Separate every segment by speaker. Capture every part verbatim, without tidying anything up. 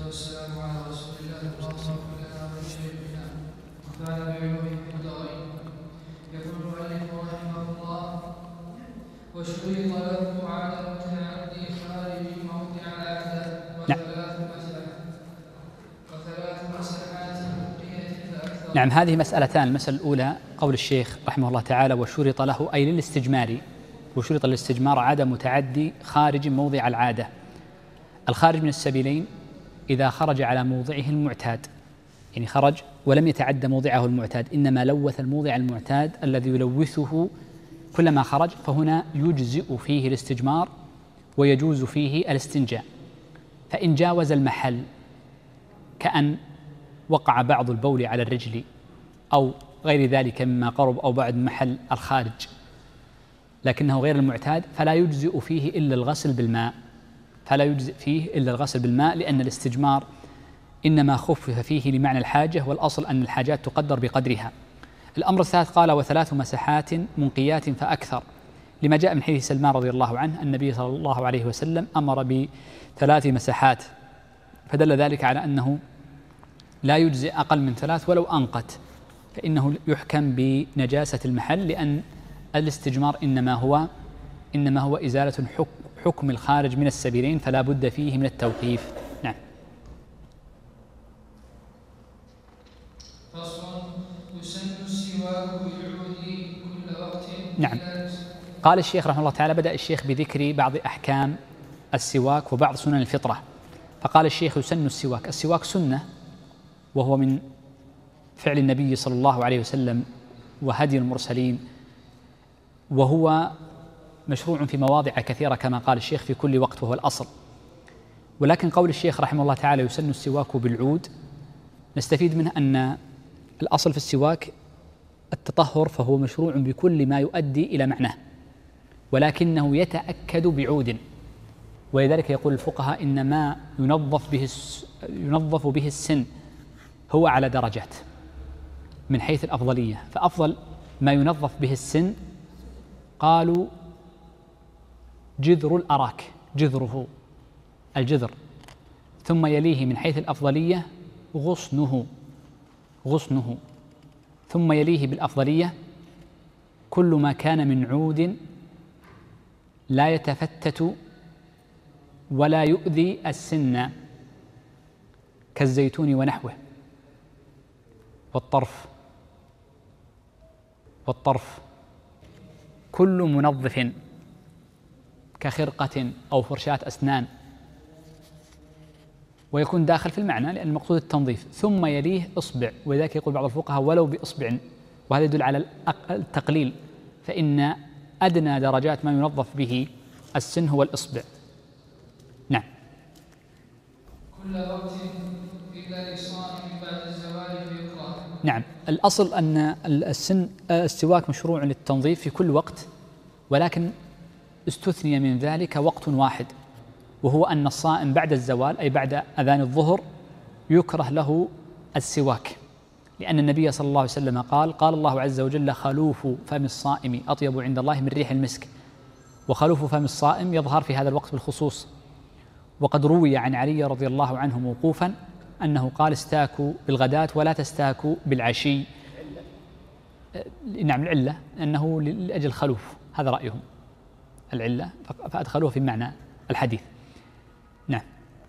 Speaker 1: والسلام على رسول الله اللهم اغفر لنا ولشيخنا وانفعنا بعلومه في الدارين. يقول المؤلف رحمه الله: وشرط له عدم تعدي خارج موضع العاده وثلاث مساحات وثلاث مساحات مبقية فأكثر.
Speaker 2: نعم، هذه مسألتان. المسألة الأولى قول الشيخ رحمه الله تعالى: وشرط له، أي للاستجمار، وشرط الاستجمار عدم تعدي خارج موضع العادة. الخارج من السبيلين إذا خرج على موضعه المعتاد، يعني خرج ولم يتعدى موضعه المعتاد، إنما لوث الموضع المعتاد الذي يلوثه كلما خرج، فهنا يجزئ فيه الاستجمار ويجوز فيه الاستنجاء. فإن جاوز المحل، كأن وقع بعض البول على الرجل أو غير ذلك مما قرب أو بعد محل الخارج لكنه غير المعتاد، فلا يجزئ فيه إلا الغسل بالماء فلا يجزئ فيه إلا الغسل بالماء لأن الاستجمار إنما خفف فيه لمعنى الحاجة، والأصل أن الحاجات تقدر بقدرها. الأمر الثالث قال: وثلاث مساحات منقيات فأكثر، لما جاء من حديث سلمان رضي الله عنه النبي صلى الله عليه وسلم أمر بثلاث مساحات، فدل ذلك على أنه لا يجزئ أقل من ثلاث ولو أنقت، فإنه يحكم بنجاسة المحل، لأن الاستجمار إنما هو إنما هو إزالة حكم الخارج من السبيلين، فلا بد فيه من التوقيف. نعم.
Speaker 1: فصل: يسن السواك بالعود كل وقت.
Speaker 2: نعم. قال الشيخ رحمه الله تعالى: بدأ الشيخ بذكر بعض أحكام السواك وبعض سنن الفطرة، فقال الشيخ: يسن السواك. السواك سنة، وهو من فعل النبي صلى الله عليه وسلم وهدي المرسلين، وهو مشروع في مواضع كثيرة كما قال الشيخ في كل وقت، وهو الأصل. ولكن قول الشيخ رحمه الله تعالى: يسن السواك بالعود، نستفيد منه أن الأصل في السواك التطهر، فهو مشروع بكل ما يؤدي إلى معناه، ولكنه يتأكد بعود. ولذلك يقول الفقهاء: إن ما ينظف به ينظف به السن هو على درجات من حيث الأفضلية، فأفضل ما ينظف به السن قالوا جذر الأراك، جذره الجذر، ثم يليه من حيث الأفضلية غصنه غصنه ثم يليه بالأفضلية كل ما كان من عود لا يتفتت ولا يؤذي السن كالزيتون ونحوه، والطرف والطرف كل منظف كخرقة أو فرشاة أسنان، ويكون داخل في المعنى لأن المقصود التنظيف. ثم يليه إصبع، ولذلك يقول بعض الفقهاء: ولو بإصبع، وهذا يدل على التقليل، فإن أدنى درجات ما ينظف به السن هو الإصبع. نعم.
Speaker 1: كل وقت إلا لصائم بعد الزوال فيكره.
Speaker 2: نعم، الأصل أن السن السواك مشروع للتنظيف في كل وقت، ولكن استثني من ذلك وقت واحد، وهو أن الصائم بعد الزوال أي بعد أذان الظهر يكره له السواك، لأن النبي صلى الله عليه وسلم قال: قال الله عز وجل: خلوف فم الصائم أطيب عند الله من ريح المسك. وخلوف فم الصائم يظهر في هذا الوقت بالخصوص. وقد روي عن علي رضي الله عنه موقوفا أنه قال: استاكوا بالغداة ولا تستاكوا بالعشي. نعم، العلة أنه لأجل خلوف، هذا رأيهم، العلة، فأدخلوه في معنى الحديث. نعم.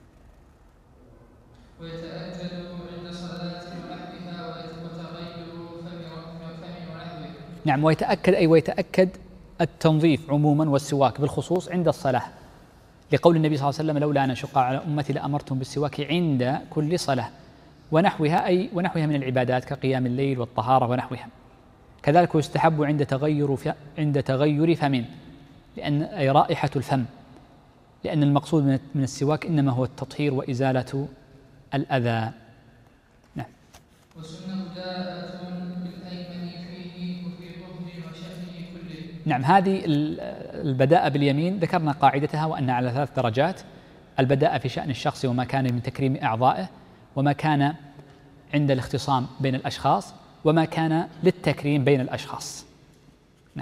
Speaker 1: ويتأكد عند صلاة ونحوها وتغير فم ونحوه.
Speaker 2: نعم، ويتأكد أي ويتأكد التنظيف عموما والسواك بالخصوص عند الصلاة، لقول النبي صلى الله عليه وسلم: لولا أن أشق على أمتي لأمرتهم بالسواك عند كل صلاة. ونحوها أي ونحوها من العبادات كقيام الليل والطهارة ونحوها. كذلك يستحب عند تغير عند تغير فم، لأن أي رائحة الفم، لأن المقصود من السواك إنما هو التطهير وإزالة الأذى. نعم.
Speaker 1: وسنة داءة بالأيمن فيه وفي الظهر وشأنه كله.
Speaker 2: نعم، هذه البداءة باليمين ذكرنا قاعدتها، وأن على ثلاث درجات: البداءة في شأن الشخص وما كان من تكريم أعضائه، وما كان عند الاختصام بين الأشخاص، وما كان للتكريم بين الأشخاص. نعم.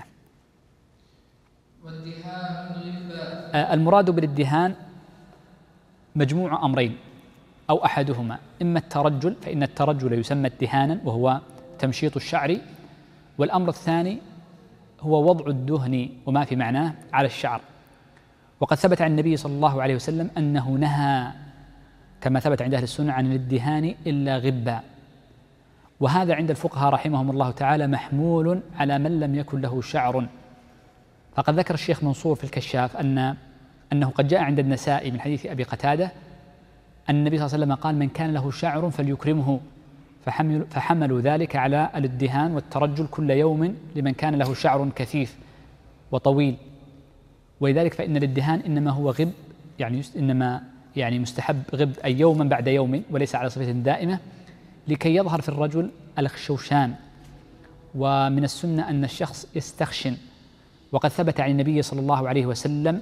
Speaker 1: والدهان الغلباء.
Speaker 2: المراد بالادهان مجموع أمرين: أو أحدهما، إما الترجل فإن الترجل يسمى ادهانا وهو تمشيط الشعر، والأمر الثاني هو وضع الدهن وما في معناه على الشعر. وقد ثبت عن النبي صلى الله عليه وسلم أنه نهى كما ثبت عند أهل السنة عن الادهان إلا غبا، وهذا عند الفقهاء رحمهم الله تعالى محمول على من لم يكن له شعر. فقد ذكر الشيخ منصور في الكشاف أن أنه قد جاء عند النسائي من حديث أبي قتادة أن النبي صلى الله عليه وسلم قال: من كان له شعر فليكرمه، فحمل فحملوا ذلك على الادهان والترجل كل يوم لمن كان له شعر كثيف وطويل. ولذلك فإن الادهان إنما هو غب، يعني إنما يعني مستحب غب أي يوما بعد يوم وليس على صفة دائمة، لكي يظهر في الرجل الخشوشان. ومن السنة أن الشخص يستخشن، وقد ثبت عن النبي صلى الله عليه وسلم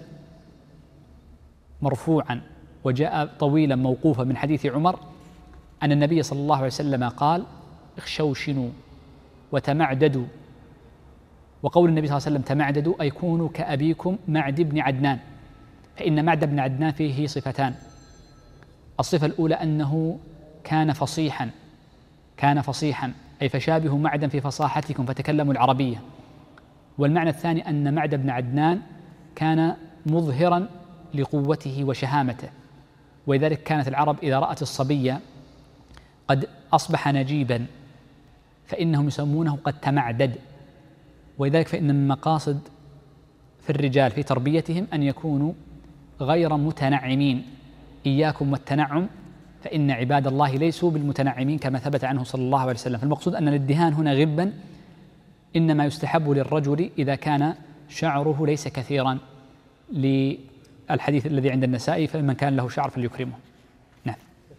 Speaker 2: مرفوعا وجاء طويلا موقوفا من حديث عمر أن النبي صلى الله عليه وسلم قال: اخشوشنوا وتمعددوا. وقول النبي صلى الله عليه وسلم تمعددوا أي كونوا كأبيكم معد بن عدنان، فإن معد بن عدنان فيه صفتان: الصفة الأولى أنه كان فصيحا كان فصيحا أي فشابهوا معدا في فصاحتكم فتكلموا العربية. والمعنى الثاني أن معد بن عدنان كان مظهرا لقوته وشهامته، ولذلك كانت العرب إذا رأت الصبي قد أصبح نجيبا فإنهم يسمونه قد تمعدد. ولذلك فإن من مقاصد في الرجال في تربيتهم أن يكونوا غير متنعمين، إياكم والتنعم فإن عباد الله ليسوا بالمتنعمين كما ثبت عنه صلى الله عليه وسلم. فالمقصود أن الادهان هنا غبا إنما يستحب للرجل إذا كان شعره ليس كثيرا، للحديث الذي عند النسائي: فمن كان له شعر فليكرمه. نعم.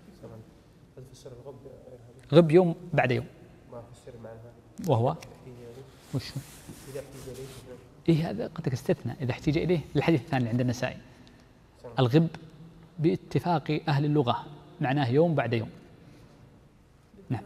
Speaker 2: غب يوم بعد يوم، وهو وش إيه هذا قد استثنى إذا احتيج إليه للحديث الثاني اللي عند النسائي. الغب باتفاق أهل اللغة معناه يوم بعد يوم. نعم.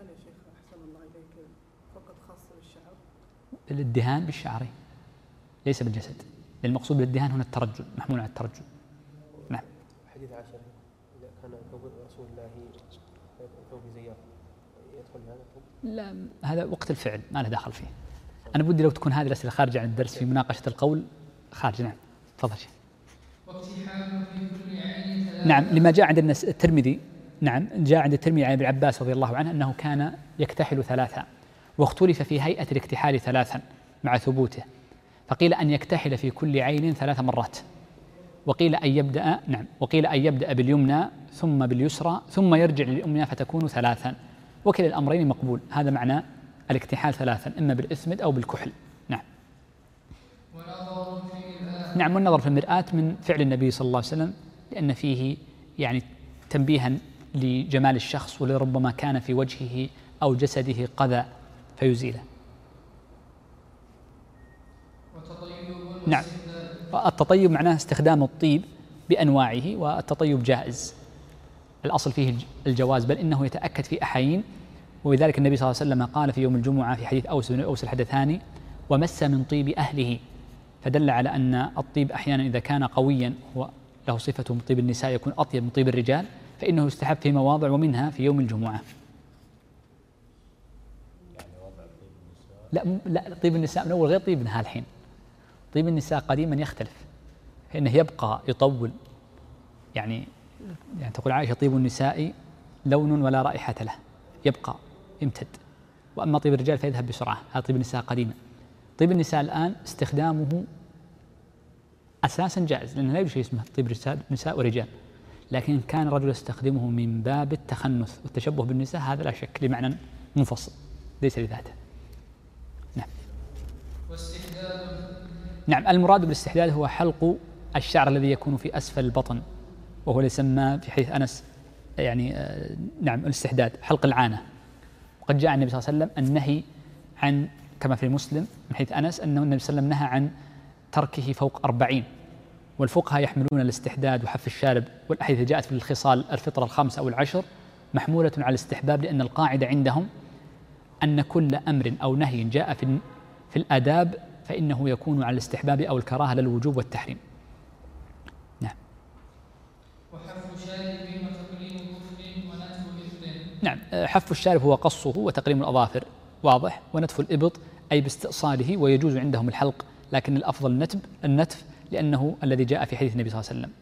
Speaker 2: الادهان بالشعر ليس بالجسد، المقصود بالادهان هنا الترجل، محمول على الترجل. نعم.
Speaker 3: حديث عائشة إذا كان ثوب رسول الله ثوب زيار يدخل هذا الثوب؟
Speaker 2: لا، هذا وقت الفعل ما له دخل فيه. أنا بدي لو تكون هذه الأسئلة خارجة عن الدرس في مناقشة القول خارج. نعم تفضل شيخ. نعم، لما جاء عند الناس الترمذي، نعم جاء عند الترمذي عن ابن عباس رضي الله عنه أنه كان يكتحل ثلاثا، واختلف في هيئة الاكتحال ثلاثا مع ثبوته، فقيل أن يكتحل في كل عين ثلاث مرات، وقيل أن يبدأ نعم وقيل أن يبدأ باليمنى ثم باليسرى ثم يرجع لليمنى فتكون ثلاثا، وكلا الأمرين مقبول. هذا معنى الاكتحال ثلاثا، إما بالإثمد أو بالكحل. نعم. نعم، والنظر في المرآة من فعل النبي صلى الله عليه وسلم، لأن فيه يعني تنبيها لجمال الشخص ولربما كان في وجهه أو جسده قذى فيزيله. نعم، التطيب معناه استخدام الطيب بأنواعه، والتطيب جائز، الأصل فيه الجواز، بل إنه يتأكد في أحايين. ولذلك النبي صلى الله عليه وسلم قال في يوم الجمعة في حديث أوس بن أوس الحدثاني: ومس من طيب أهله، فدل على أن الطيب أحيانا إذا كان قويا وله صفة من طيب النساء يكون أطيب من طيب الرجال، فإنه يستحب في مواضع ومنها في يوم الجمعة. لا لا طيب النساء من أول غير طيب النهار الحين. طيب النساء قديما يختلف، فإنه يبقى يطول، يعني يعني تقول عائشة: طيب النساء لون ولا رائحة له، يبقى يمتد. وأما طيب الرجال فيذهب بسرعة، هذا طيب النساء قديما. طيب النساء الآن استخدامه أساسا جائز، لأنه لا يوجد شيء اسمه طيب نساء ورجال، لكن كان الرجل يستخدمه من باب التخنث والتشبه بالنساء، هذا لا شك لمعنى منفصل ليس لذاته. نعم. نعم، المراد بالاستحداد هو حلق الشعر الذي يكون في أسفل البطن، وهو يسمى في حديث أنس يعني آه نعم الاستحداد حلق العانة. وقد جاء عن النبي صلى الله عليه وسلم النهي عن، كما في مسلم من حديث أنس أنه النبي صلى الله عليه وسلم نهى عن تركه فوق أربعين. والفقهاء يحملون الاستحداد وحف الشارب والأحاديث جاءت في الخصال الفطرة الخمسة أو العشر محمولة على الاستحباب، لأن القاعدة عندهم أن كل أمر أو نهي جاء في في الآداب فإنه يكون على الاستحباب أو الكراهة للوجوب والتحريم. نعم.
Speaker 1: وحف شارب وتقليم كفر
Speaker 2: نعم، حف الشارب هو قصه وتقليم الأظافر واضح، ونتف الإبط أي باستئصاله، ويجوز عندهم الحلق، لكن الأفضل النتف النتف لأنه الذي جاء في حديث النبي صلى الله عليه وسلم.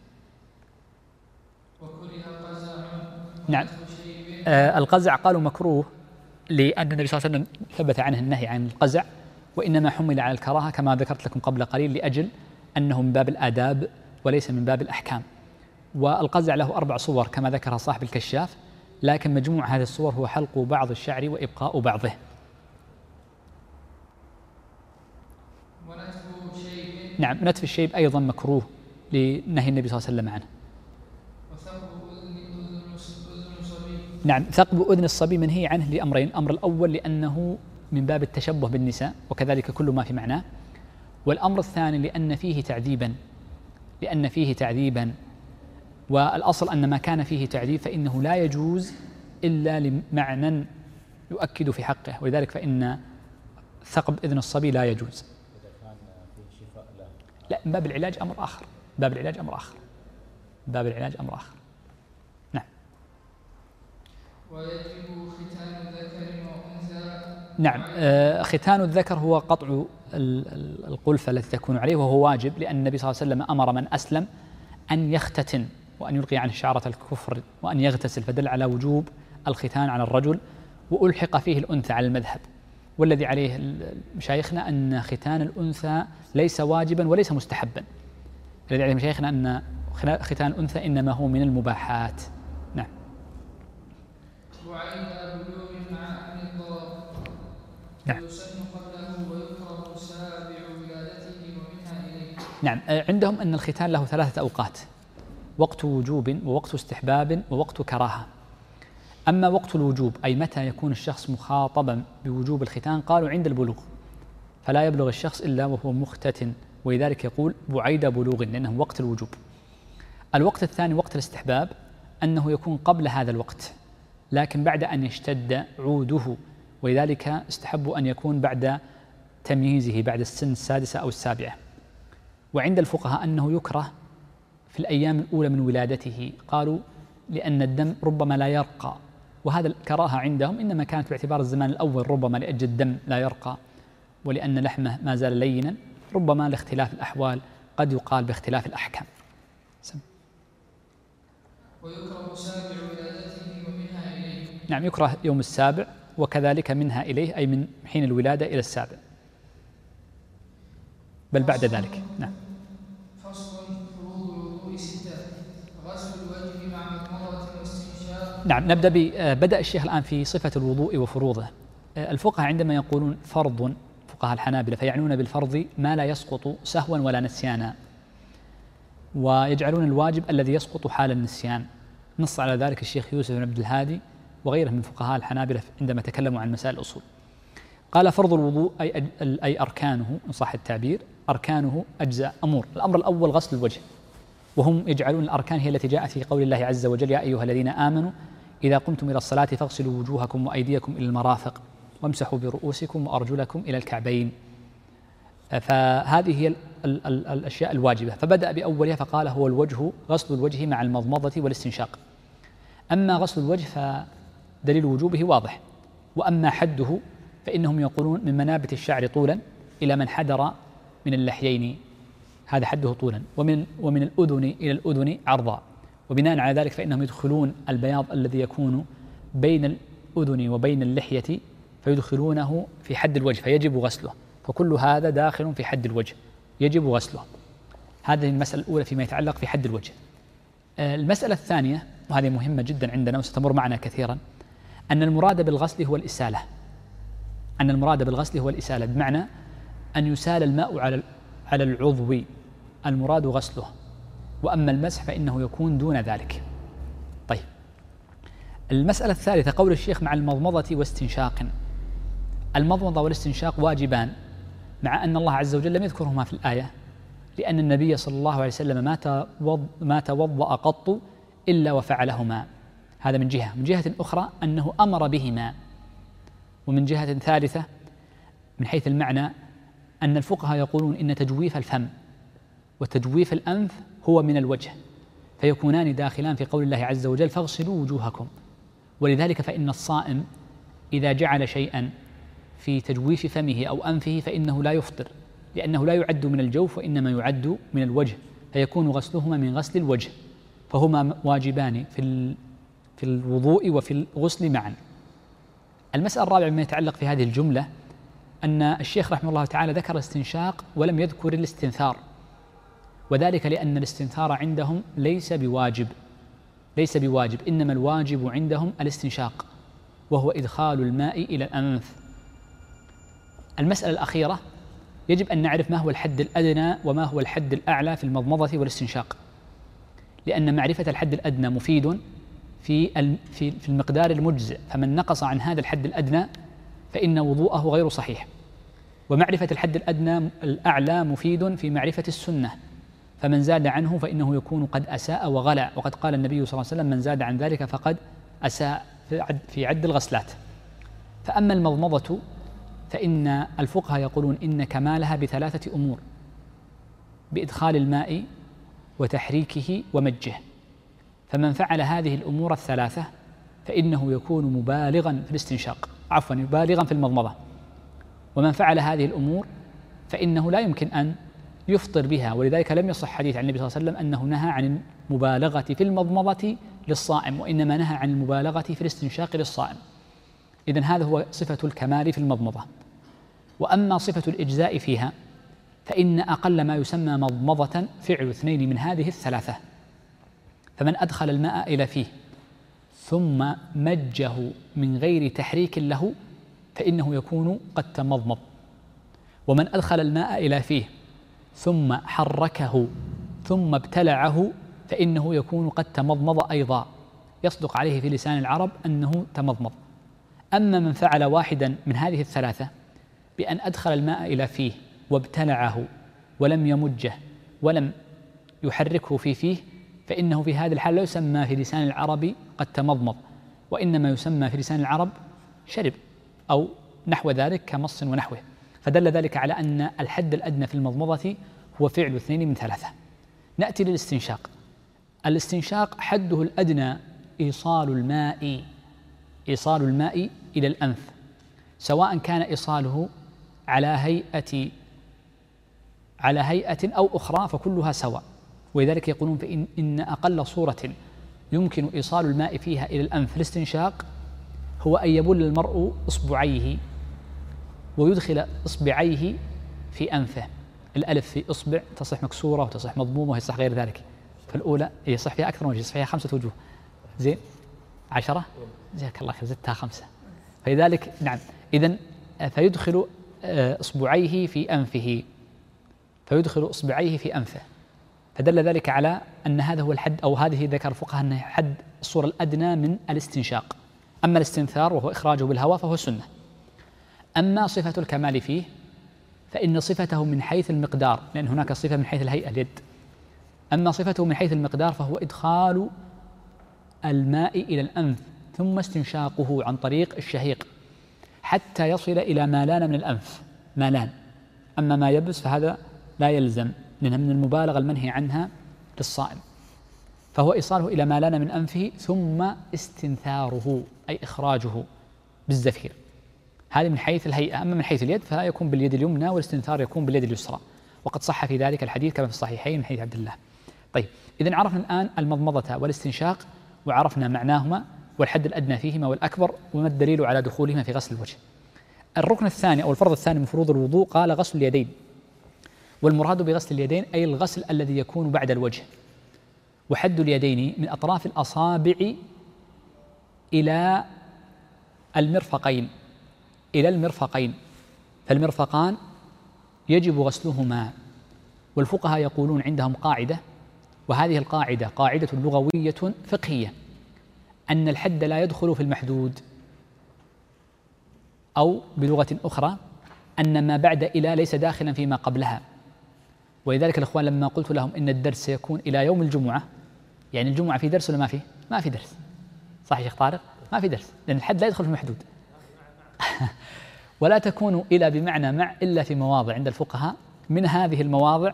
Speaker 2: نعم، آه القزع قالوا مكروه لأن النبي صلى الله عليه وسلم ثبت عنه النهي عن القزع، وإنما حمل على الكراهة كما ذكرت لكم قبل قليل لأجل أنه من باب الآداب وليس من باب الأحكام. والقزع له أربع صور كما ذكر صاحب الكشاف، لكن مجموع هذه الصور هو حلق بعض الشعر وإبقاء بعضه. نعم، نتف الشيب أيضا مكروه لنهي النبي صلى الله عليه وسلم عنه. نعم، ثقب أذن الصبي منهي عنه لأمرين: الأمر الأول لأنه من باب التشبه بالنساء وكذلك كل ما في معناه، والأمر الثاني لأن فيه تعذيبا لأن فيه تعذيبا والأصل أن ما كان فيه تعذيب فإنه لا يجوز إلا لمعنى يؤكد في حقه، ولذلك فإن ثقب إذن الصبي لا يجوز. لا، من باب العلاج أمر آخر باب العلاج أمر آخر باب العلاج أمر آخر نعم.
Speaker 1: ويجب ختان ذكر وأنثى.
Speaker 2: نعم، آه ختان الذكر هو قطع القلفة التي تكون عليه، وهو واجب لأن النبي صلى الله عليه وسلم أمر من أسلم أن يختتن وأن يلقي عنه شعرة الكفر وأن يغتسل، فدل على وجوب الختان على الرجل، وألحق فيه الأنثى على المذهب. والذي عليه مشايخنا أن ختان الأنثى ليس واجبا وليس مستحبا، الذي عليه مشايخنا أن ختان الأنثى إنما هو من المباحات. نعم.
Speaker 1: وعند بلوغ مع أمن الضرر.
Speaker 2: نعم.
Speaker 1: ويسن قبله ويكره سابع ولادته ومنها إليه.
Speaker 2: نعم، عندهم أن الختان له ثلاثة أوقات: وقت وجوب ووقت استحباب ووقت كراهة. أما وقت الوجوب أي متى يكون الشخص مخاطبا بوجوب الختان، قالوا عند البلوغ، فلا يبلغ الشخص إلا وهو مختتن، ولذلك يقول بعيد بلوغ لأنه وقت الوجوب. الوقت الثاني وقت الاستحباب، أنه يكون قبل هذا الوقت لكن بعد أن يشتد عوده، ولذلك استحب أن يكون بعد تمييزه بعد السن السادسة أو السابعة. وعند الفقهاء أنه يكره في الأيام الأولى من ولادته، قالوا لأن الدم ربما لا يرقى، وهذا الكراهة عندهم إنما كانت باعتبار الزمان الأول، ربما لأجل الدم لا يرقى ولأن لحمه ما زال لينا، ربما لاختلاف الأحوال قد يقال باختلاف الأحكام. سم.
Speaker 1: ويكره سابع ولادته ومنها إليه.
Speaker 2: نعم، يكره يوم السابع وكذلك منها إليه، أي من حين الولادة إلى السابع، بل بعد ذلك. نعم.
Speaker 1: فصل فروض الوضوء ستة. غسل الوجه مع مضمضة واستنشاق.
Speaker 2: نعم، نبدأ بدأ الشيخ الآن في صفة الوضوء وفروضه. الفقهاء عندما يقولون فرض، فقهاء الحنابلة، فيعنون بالفرض ما لا يسقط سهوا ولا نسيانا، ويجعلون الواجب الذي يسقط حال النسيان. نص على ذلك الشيخ يوسف بن عبد الهادي وغيره من فقهاء الحنابلة عندما تكلموا عن مسائل الأصول. قال فرض الوضوء أي, أي أركانه إن صح التعبير، أركانه أجزاء أمور. الأمر الأول غسل الوجه، وهم يجعلون الأركان هي التي جاءت في قول الله عز وجل: يا أيها الذين آمنوا إذا قمتم إلى الصلاة فاغسلوا وجوهكم وأيديكم إلى المرافق وامسحوا برؤوسكم وأرجلكم إلى الكعبين. فهذه هي ال ال ال الأشياء الواجبة، فبدأ بأولها فقال هو الوجه، غسل الوجه مع المضمضة والاستنشاق. أما غسل الوجه فدليل وجوبه واضح، وأما حده فإنهم يقولون من منابت الشعر طولا إلى من حدر من اللحيين، هذا حده طولا، ومن ومن الأذن إلى الأذن عرضا، وبناء على ذلك فإنهم يدخلون البياض الذي يكون بين الأذن وبين اللحية فيدخلونه في حد الوجه فيجب غسله، فكل هذا داخل في حد الوجه يجب غسله. هذه المسألة الأولى فيما يتعلق في حد الوجه. المسألة الثانية وهذه مهمة جدا عندنا وستمر معنا كثيرا، أن المراد بالغسل هو الإسالة أن المراد بالغسل هو الإسالة بمعنى أن يسال الماء على على العضو، المراد غسله، وأما المسح فإنه يكون دون ذلك. طيب، المسألة الثالثة قول الشيخ مع المضمضة واستنشاق. المضمضة والاستنشاق واجبان، مع أن الله عز وجل لم يذكرهما في الآية، لأن النبي صلى الله عليه وسلم ما توضأ قط إلا وفعلهما. هذا من جهة. من جهة أخرى أنه أمر بهما. ومن جهة ثالثة من حيث المعنى أن الفقهاء يقولون إن تجويف الفم وتجويف الأنف هو من الوجه، فيكونان داخلان في قول الله عز وجل فاغسلوا وجوهكم، ولذلك فإن الصائم إذا جعل شيئا في تجويف فمه أو أنفه فإنه لا يفطر، لأنه لا يعد من الجوف وإنما يعد من الوجه، فيكون غسلهما من غسل الوجه، فهما واجبان في في الوضوء وفي الغسل معا. المسألة الرابعة مما يتعلق في هذه الجملة أن الشيخ رحمه الله تعالى ذكر الاستنشاق ولم يذكر الاستنثار، وذلك لأن الاستنثار عندهم ليس بواجب ليس بواجب إنما الواجب عندهم الاستنشاق، وهو إدخال الماء إلى الأنف. المسألة الأخيرة يجب أن نعرف ما هو الحد الأدنى وما هو الحد الأعلى في المضمضة والاستنشاق، لأن معرفة الحد الأدنى مفيد في في المقدار المجزئ، فمن نقص عن هذا الحد الأدنى فإن وضوءه غير صحيح، ومعرفة الحد الأدنى الأعلى مفيد في معرفة السنة، فمن زاد عنه فإنه يكون قد أساء وغلى، وقد قال النبي صلى الله عليه وسلم من زاد عن ذلك فقد أساء في عد, في عد الغسلات. فأما المضمضة فإن الفقهاء يقولون إن كمالها بثلاثة أمور: بإدخال الماء وتحريكه ومجه، فمن فعل هذه الأمور الثلاثة فإنه يكون مبالغا في الاستنشاق عفوا بالغا في المضمضة، ومن فعل هذه الأمور فإنه لا يمكن أن يفطر بها، ولذلك لم يصح حديث عن النبي صلى الله عليه وسلم أنه نهى عن المبالغة في المضمضة للصائم، وإنما نهى عن المبالغة في الاستنشاق للصائم. إذن هذا هو صفة الكمال في المضمضة. وأما صفة الإجزاء فيها فإن أقل ما يسمى مضمضة فعل اثنين من هذه الثلاثة، فمن أدخل الماء إلى فيه ثم مجه من غير تحريك له فإنه يكون قد تمضمض، ومن أدخل الماء إلى فيه ثم حركه ثم ابتلعه فإنه يكون قد تمضمض أيضا، يصدق عليه في لسان العرب أنه تمضمض. أما من فعل واحدا من هذه الثلاثة بأن أدخل الماء إلى فيه وابتلعه ولم يمجه ولم يحركه في فيه فإنه في هذا الحال لا يسمى في لسان العرب قد تمضمض، وإنما يسمى في لسان العرب شرب أو نحو ذلك كمص ونحوه. فدل ذلك على أن الحد الأدنى في المضمضة هو فعل اثنين من ثلاثة. نأتي للاستنشاق. الاستنشاق حده الأدنى إيصال الماء إيصال الماء إلى الأنف، سواء كان إيصاله على هيئة على هيئة أو أخرى فكلها سواء، ولذلك يقولون فإن إن أقل صورة يمكن إيصال الماء فيها إلى الأنف في الاستنشاق هو أن يبل المرء إصبعيه ويدخل إصبعيه في أنفه. الألف في إصبع تصح مكسورة وتصح مضمومة ويصح غير ذلك، فالأولى يصح فيها أكثر من وجه، يصح فيها خمسة وجوه. زين عشرة جزاك الله خير زدتها خمسة. فلذلك نعم إذن فيدخل إصبعيه في أنفه فيدخل إصبعيه في أنفه فدل ذلك على أن هذا هو الحد، أو هذه ذكر الفقهاء أنه حد الصورة الأدنى من الاستنشاق. أما الاستنثار وهو إخراجه بالهواء فهو سنة. أما صفة الكمال فيه فإن صفته من حيث المقدار، لأن هناك صفة من حيث الهيئة اليد، أما صفته من حيث المقدار فهو إدخال الماء إلى الأنف ثم استنشاقه عن طريق الشهيق حتى يصل إلى ما لان من الأنف مالان. أما ما يبس فهذا لا يلزم، لأنها من المبالغة المنهي عنها للصائم، فهو إيصاله إلى ما لان من أنفه ثم استنثاره أي إخراجه بالزفير. هذه من حيث الهيئة. أما من حيث اليد فيكون باليد اليمنى والاستنثار يكون باليد اليسرى، وقد صح في ذلك الحديث كما في الصحيحين من حديث عبد الله. طيب إذن عرفنا الآن المضمضة والاستنشاق وعرفنا معناهما والحد الأدنى فيهما والأكبر وما الدليل على دخولهما في غسل الوجه. الركن الثاني أو الفرض الثاني من فروض الوضوء قال غسل اليدين، والمراد بغسل اليدين أي الغسل الذي يكون بعد الوجه. وحد اليدين من أطراف الأصابع إلى المرفقين إلى المرفقين فالمرفقان يجب غسلهما. والفقهاء يقولون عندهم قاعدة، وهذه القاعدة قاعدة لغوية فقهية، أن الحد لا يدخل في المحدود، أو بلغة أخرى أن ما بعد إلى ليس داخلا فيما قبلها. ولذلك الأخوان لما قلت لهم إن الدرس سيكون إلى يوم الجمعة، يعني الجمعة في درس ولا ما في؟ ما في درس، صح يا شيخ طارق؟ ما في درس، لأن الحد لا يدخل في المحدود. ولا تكون إلى بمعنى مع إلا في مواضع عند الفقهاء، من هذه المواضع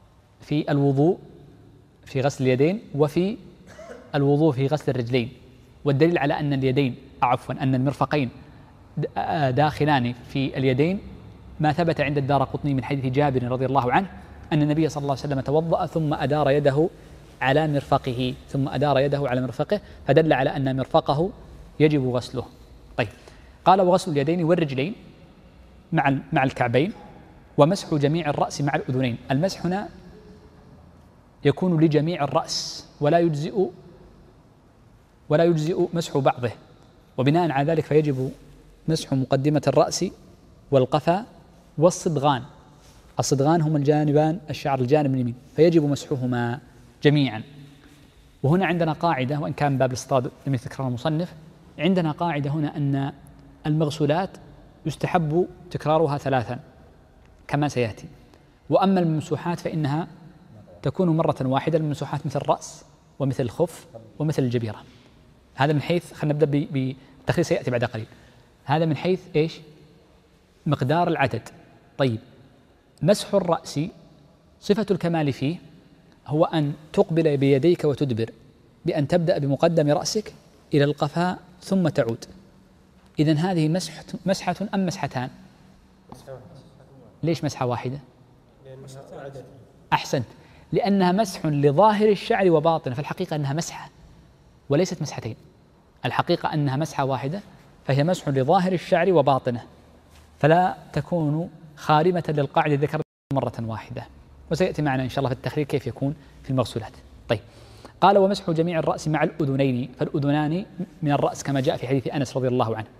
Speaker 2: في الوضوء في غسل اليدين، وفي الوضوء في غسل الرجلين. والدليل على أن اليدين عفوا أن المرفقين داخلان في اليدين ما ثبت عند الدارقطني من حديث جابر رضي الله عنه أن النبي صلى الله عليه وسلم توضأ ثم أدار يده على مرفقه ثم أدار يده على مرفقه فدل على أن مرفقه يجب غسله. طيب قال وغسل اليدين والرجلين مع مع الكعبين ومسح جميع الرأس مع الأذنين. المسح هنا يكون لجميع الرأس ولا يجزئ ولا يجزئ مسح بعضه، وبناء على ذلك فيجب مسح مقدمة الرأس والقفا والصدغان. الصدغان هم الجانبان الشعر الجانب اليمين فيجب مسحهما جميعا. وهنا عندنا قاعدة وإن كان باب الاصطاد لم يذكرها المصنف، عندنا قاعدة هنا أن المغسولات يستحب تكرارها ثلاثا كما سيأتي، وأما الممسوحات فإنها تكون مرة واحدة. الممسوحات مثل الرأس ومثل الخف ومثل الجبيرة. هذا من حيث خلينا نبدأ بالتخليص سيأتي بعد قليل. هذا من حيث إيش؟ مقدار العدد. طيب مسح الرأس صفة الكمال فيه هو أن تقبل بيديك وتدبر، بأن تبدأ بمقدم رأسك إلى القفاء ثم تعود. إذن هذه مسحة, مسحة أم مسحتان؟ ليش مسحة واحدة؟ أحسنت، لأنها مسح لظاهر الشعر وباطنه، فالحقيقة أنها مسحة وليست مسحتين. الحقيقة أنها مسحة واحدة فهي مسح لظاهر الشعر وباطنه، فلا تكون خارمة للقاعدة ذكرت مرة واحدة، وسيأتي معنا إن شاء الله في التخريج كيف يكون في المغسولات. طيب قال ومسح جميع الرأس مع الأذنين، فالأذنان من الرأس كما جاء في حديث أنس رضي الله عنه.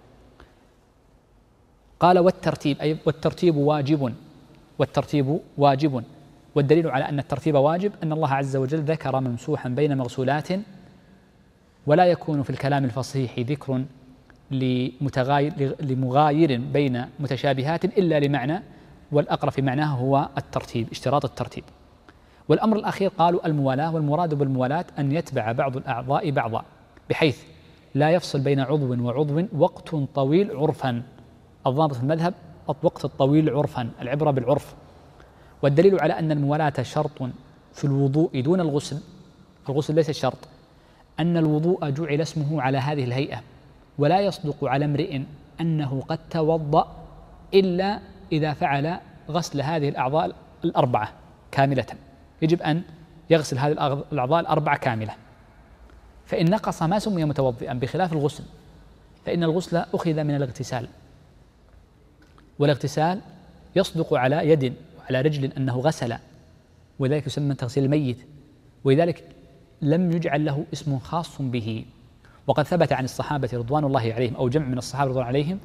Speaker 2: قال والترتيب، أي والترتيب واجب، والترتيب واجب، والدليل على أن الترتيب واجب أن الله عز وجل ذكر ممسوحا بين مغسولات، ولا يكون في الكلام الفصيح ذكر لمتغاير لمغاير بين متشابهات إلا لمعنى، والأقرب في معناه هو الترتيب، اشتراط الترتيب. والأمر الأخير قالوا الموالاة، والمراد بالموالاة أن يتبع بعض الأعضاء بعضا بحيث لا يفصل بين عضو وعضو وقت طويل عرفا. الضابط في المذهب الوقت الطويل عرفا، العبرة بالعرف. والدليل على أن الموالاة شرط في الوضوء دون الغسل، الغسل ليس شرط، أن الوضوء جعل اسمه على هذه الهيئة، ولا يصدق على امرئ أنه قد توضأ إلا إذا فعل غسل هذه الأعضاء الأربعة كاملة. يجب أن يغسل هذه الأعضاء الأربعة كاملة، فإن نقص ما سمي متوضئا، بخلاف الغسل فإن الغسل أخذ من الاغتسال، والاغتسال يصدق على يد وعلى رجل أنه غسل، وذلك يسمى تغسيل الميت، ولذلك لم يجعل له اسم خاص به. وقد ثبت عن الصحابة رضوان الله عليهم أو جمع من الصحابة رضوان عليهم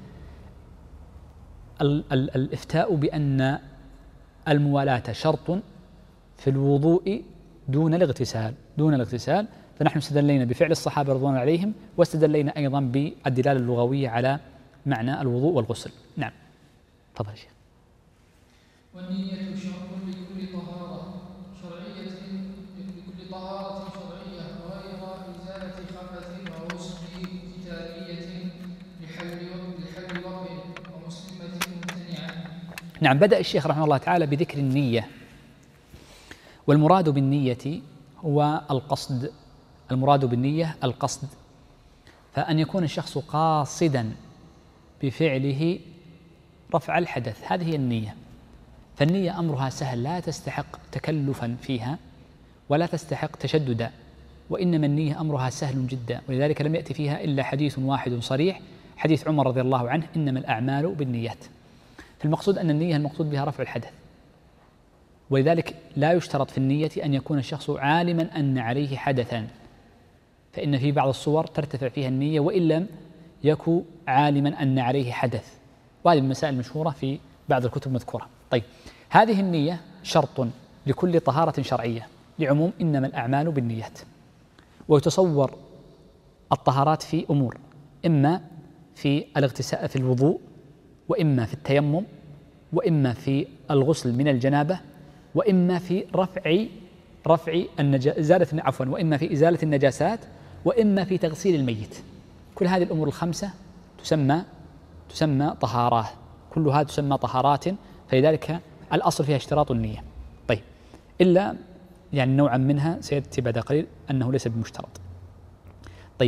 Speaker 2: ال ال الإفتاء بأن الموالاة شرط في الوضوء دون الاغتسال دون الاغتسال فنحن استدلينا بفعل الصحابة رضوان عليهم، واستدلينا أيضا بالدلالة اللغوية على معنى الوضوء والغسل. نعم تفضل يا شيخ.
Speaker 1: والنية شرط لكل طهارة شرعية لكل طهارة شرعية غير إزالة خبث وغسل كتابية لحل لحل وضع ومسلمة ممتنعة.
Speaker 2: نعم، بدأ الشيخ رحمه الله تعالى بذكر النية، والمراد بالنية هو القصد. المراد بالنية القصد، فأن يكون الشخص قاصدا بفعله رفع الحدث، هذه هي النية. فالنية أمرها سهل، لا تستحق تكلفا فيها ولا تستحق تشددا، وإنما النية أمرها سهل جدا، ولذلك لم يأتي فيها إلا حديث واحد صريح، حديث عمر رضي الله عنه إنما الأعمال بالنيات. فالمقصود أن النية المقصود بها رفع الحدث، ولذلك لا يشترط في النية أن يكون الشخص عالما أن عليه حدثا، فإن في بعض الصور ترتفع فيها النية وإن لم يكن عالما أن عليه حدث، وهذه من المسائل المشهورة في بعض الكتب المذكورة. طيب هذه النية شرط لكل طهارة شرعية لعموم إنما الأعمال بالنيات. ويتصور الطهارات في أمور، إما في الاغتسال في الوضوء، وإما في التيمم، وإما في الغسل من الجنابة، وإما في رفع رفع النجا إزالة عفوا وإما في إزالة النجاسات، وإما في تغسيل الميت. كل هذه الأمور الخمسة تسمى تسمى طهارات، كلها تسمى طهارات، فلذلك الأصل فيها اشتراط النية. طيب إلا يعني نوعا منها سيأتي بعد قليل أنه ليس بمشترط. طيب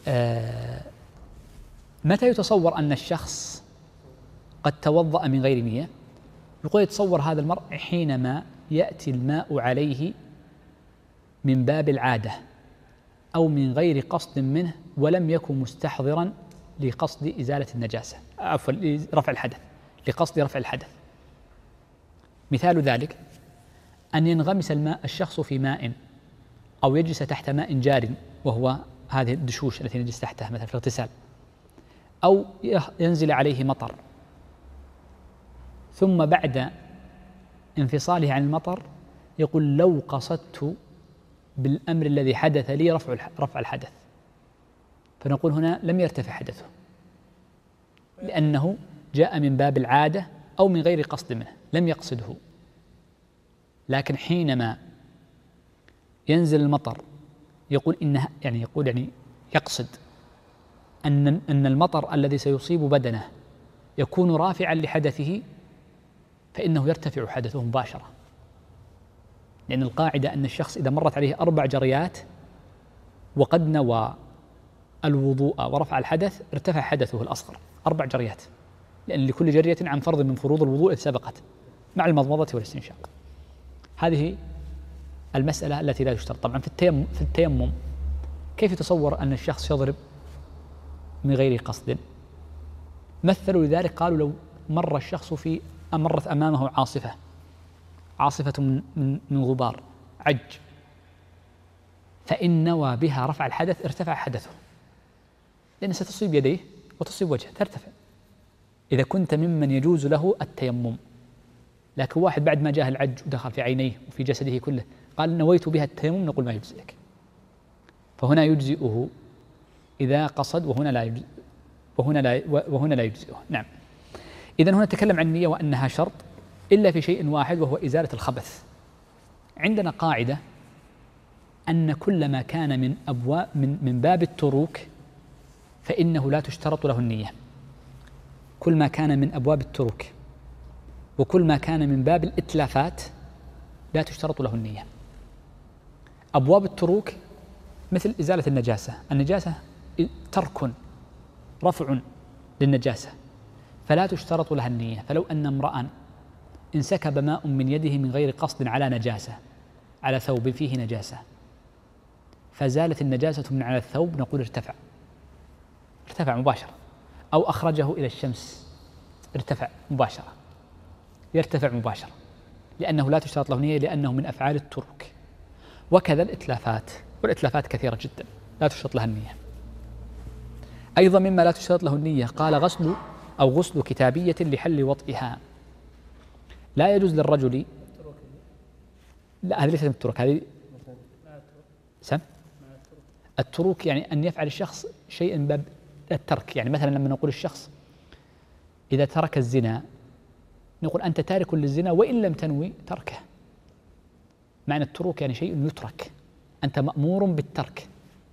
Speaker 2: آه متى يتصور أن الشخص قد توضأ من غير نية؟ يقول يتصور هذا المرء حينما يأتي الماء عليه من باب العادة أو من غير قصد منه ولم يكن مستحضرا لقصد إزالة النجاسة، عفوا لرفع الحدث، لقصد رفع الحدث. مثال ذلك أن ينغمس الماء الشخص في ماء أو يجلس تحت ماء جار وهو هذه الدشوش التي نجلس تحتها مثلا في الاغتسال، أو ينزل عليه مطر ثم بعد انفصاله عن المطر يقول لو قصدت بالأمر الذي حدث لي رفع رفع الحدث، فنقول هنا لم يرتفع حدثه لأنه جاء من باب العادة أو من غير قصد منه، لم يقصده. لكن حينما ينزل المطر يقول إنها يعني يقول يعني يقصد أن أن المطر الذي سيصيب بدنه يكون رافعا لحدثه، فإنه يرتفع حدثه مباشرة، لأن القاعدة أن الشخص إذا مرت عليه أربع جريات وقد نوى الوضوء ورفع الحدث ارتفع حدثه الأصغر أربع جريات، لأن لكل جرية عن فرض من فروض الوضوء سبقت مع المضمضة والاستنشاق. هذه المسألة التي لا تشترط. طبعا في التيمم في التيمم كيف تصور أن الشخص يضرب من غير قصد؟ مثلوا لذلك قالوا لو مر الشخص في مرت أمامه عاصفة عاصفة من, من, من غبار عج، فإن نوى بها رفع الحدث ارتفع حدثه، لأن ستصيب يديه وتصيب وجهه ترتفع إذا كنت ممن يجوز له التيمم. لكن واحد بعد ما جاء العج ودخل في عينيه وفي جسده كله قال نويت بها التيمم، نقول ما يجزئك، فهنا يجزئه إذا قصد وهنا لا يجزئ وهنا لا وهنا لا يجزئه. نعم. إذن هنا نتكلم عن النية وأنها شرط إلا في شيء واحد وهو إزالة الخبث. عندنا قاعدة أن كل ما كان من أبواب من من باب التروك فإنه لا تشترط له النية. كل ما كان من أبواب التروك وكل ما كان من باب الإتلافات لا تشترط له النية. أبواب التروك مثل إزالة النجاسة، النجاسة ترك رفع للنجاسة فلا تشترط لها النية. فلو أن امرأ انسكب ماء من يده من غير قصد على نجاسة، على ثوب فيه نجاسة، فزالت النجاسة من على الثوب، نقول ارتفع ارتفع مباشرة. أو أخرجه إلى الشمس ارتفع مباشرة، يرتفع مباشرة، لأنه لا تشترط له نية لأنه من أفعال الترك. وكذا الإتلافات، والإتلافات كثيرة جدا لا تشترط لها النية. أيضا مما لا تشترط له النية قال غسل أو غسل كتابية لحل وطئها. لا يجوز للرجل، لا هذه ليست من الترك، هذه سم التروك يعني أن يفعل الشخص شيئا من باب الترك. يعني مثلا لما نقول الشخص إذا ترك الزنا نقول أنت تارك للزنا وإن لم تنوي تركه. معنى التروك يعني شيء يترك، أنت مأمور بالترك.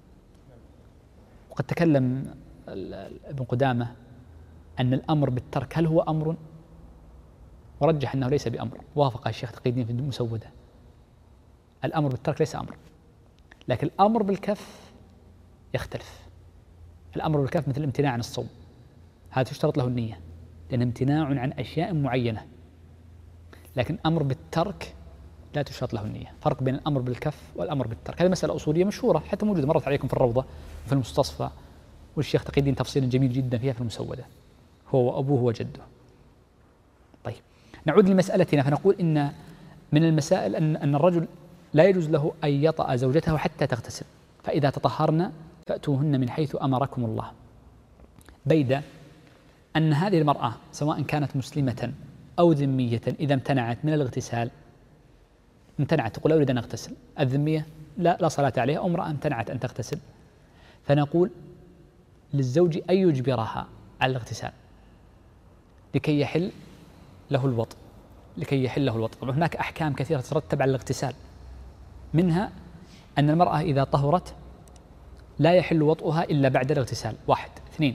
Speaker 2: وقد تكلم ابن قدامة أن الأمر بالترك هل هو أمر؟ ورجح أنه ليس بأمر، وافق الشيخ تقي الدين في المسودة. الأمر بالترك ليس أمر، لكن الأمر بالكف يختلف. الأمر بالكف مثل الامتناع عن الصوم، هذا تشترط له النية لأن امتناع عن أشياء معينة. لكن أمر بالترك لا تشترط له النية. فرق بين الأمر بالكف والأمر بالترك، هذه مسألة أصولية مشهورة حتى موجودة مرت عليكم في الروضة وفي المستصفى، والشيخ تقي الدين تفصيل جميل جدا فيها في المسودة، هو وأبوه وجده. طيب نعود لمسألتنا، فنقول إن من المسائل أن أن الرجل لا يجوز له أن يطأ زوجته حتى تغتسل، فإذا تطهرن فأتوهن من حيث أمركم الله. بيد أن هذه المرأة سواء كانت مسلمة أو ذمية إذا امتنعت من الاغتسال، امتنعت تقول أريد أن أغتسل، الذمية لا لا صلاة عليها، أو امرأة امتنعت أن تغتسل، فنقول للزوج أن يجبرها على الاغتسال لكي يحل له الوطء لكي يحل له الوطء. طبعا هناك أحكام كثيرة تترتب على الاغتسال، منها أن المرأة إذا طهرت لا يحل وطئها إلا بعد الاغتسال، واحد. اثنين،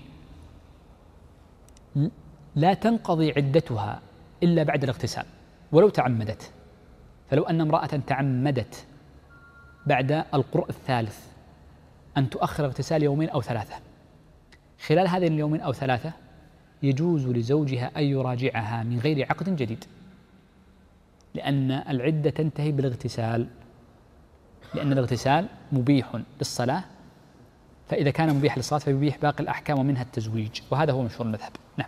Speaker 2: لا تنقضي عدتها إلا بعد الاغتسال ولو تعمدت. فلو أن امرأة تعمدت بعد القرء الثالث أن تؤخر اغتسال يومين أو ثلاثة، خلال هذين اليومين أو ثلاثة يجوز لزوجها أن يراجعها من غير عقد جديد، لأن العدة تنتهي بالاغتسال، لأن الاغتسال مبيح للصلاة، فإذا كان مبيح للصلاة فيبيح باقي الأحكام ومنها التزويج، وهذا هو مشهور المذهب. نعم.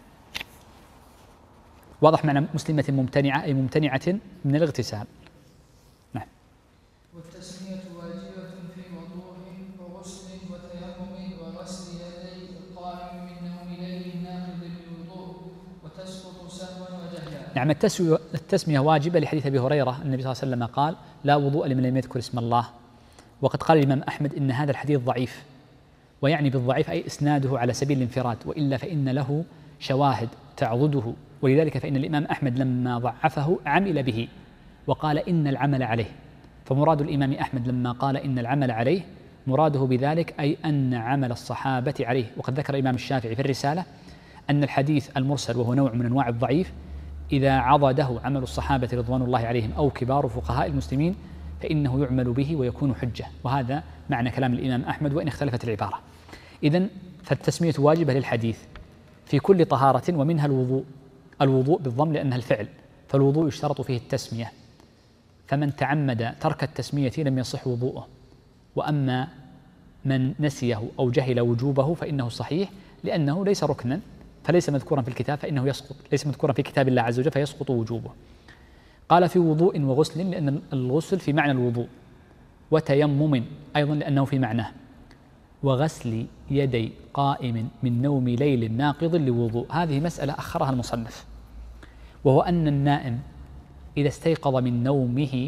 Speaker 2: واضح معنى مسلمة ممتنعة أي ممتنعة من الاغتسال. نعم.
Speaker 1: والتسمية واجبة في وضوء وغسل وتيمم وغسل يدي القائم من نوم ليل ناقض للوضوء، وتسقط سهوا وجهلا.
Speaker 2: نعم. التسمية واجبة لحديث أبي هريرة النبي صلى الله عليه وسلم قال: لا وضوء لمن لم يذكر اسم الله. وقد قال الإمام أحمد إن هذا الحديث ضعيف، ويعني بالضعيف أي إسناده على سبيل الانفراد، وإلا فإن له شواهد تعضده، ولذلك فإن الإمام أحمد لما ضعفه عمل به وقال إن العمل عليه. فمراد الإمام أحمد لما قال إن العمل عليه مراده بذلك أي أن عمل الصحابة عليه. وقد ذكر الإمام الشافعي في الرسالة أن الحديث المرسل، وهو نوع من أنواع الضعيف، إذا عضده عمل الصحابة رضوان الله عليهم أو كبار فقهاء المسلمين فإنه يعمل به ويكون حجة، وهذا معنى كلام الإمام أحمد وإن اختلفت العبارة. إذن فالتسمية واجبة للحديث في كل طهارة، ومنها الوضوء. الوضوء بالضم لأنها الفعل، فالوضوء يشترط فيه التسمية، فمن تعمد ترك التسمية لم يصح وضوءه. وأما من نسيه أو جهل وجوبه فإنه صحيح، لأنه ليس ركنا فليس مذكورا في الكتاب فإنه يسقط، ليس مذكورا في كتاب الله عز وجل فيسقط وجوبه. قال في وضوء وغسل لأن الغسل في معنى الوضوء، وتيمم أيضا لأنه في معناه، وغسل يدي قائم من نوم ليل ناقض لوضوء. هذه مسألة أخرها المصنف، وهو أن النائم إذا استيقظ من نومه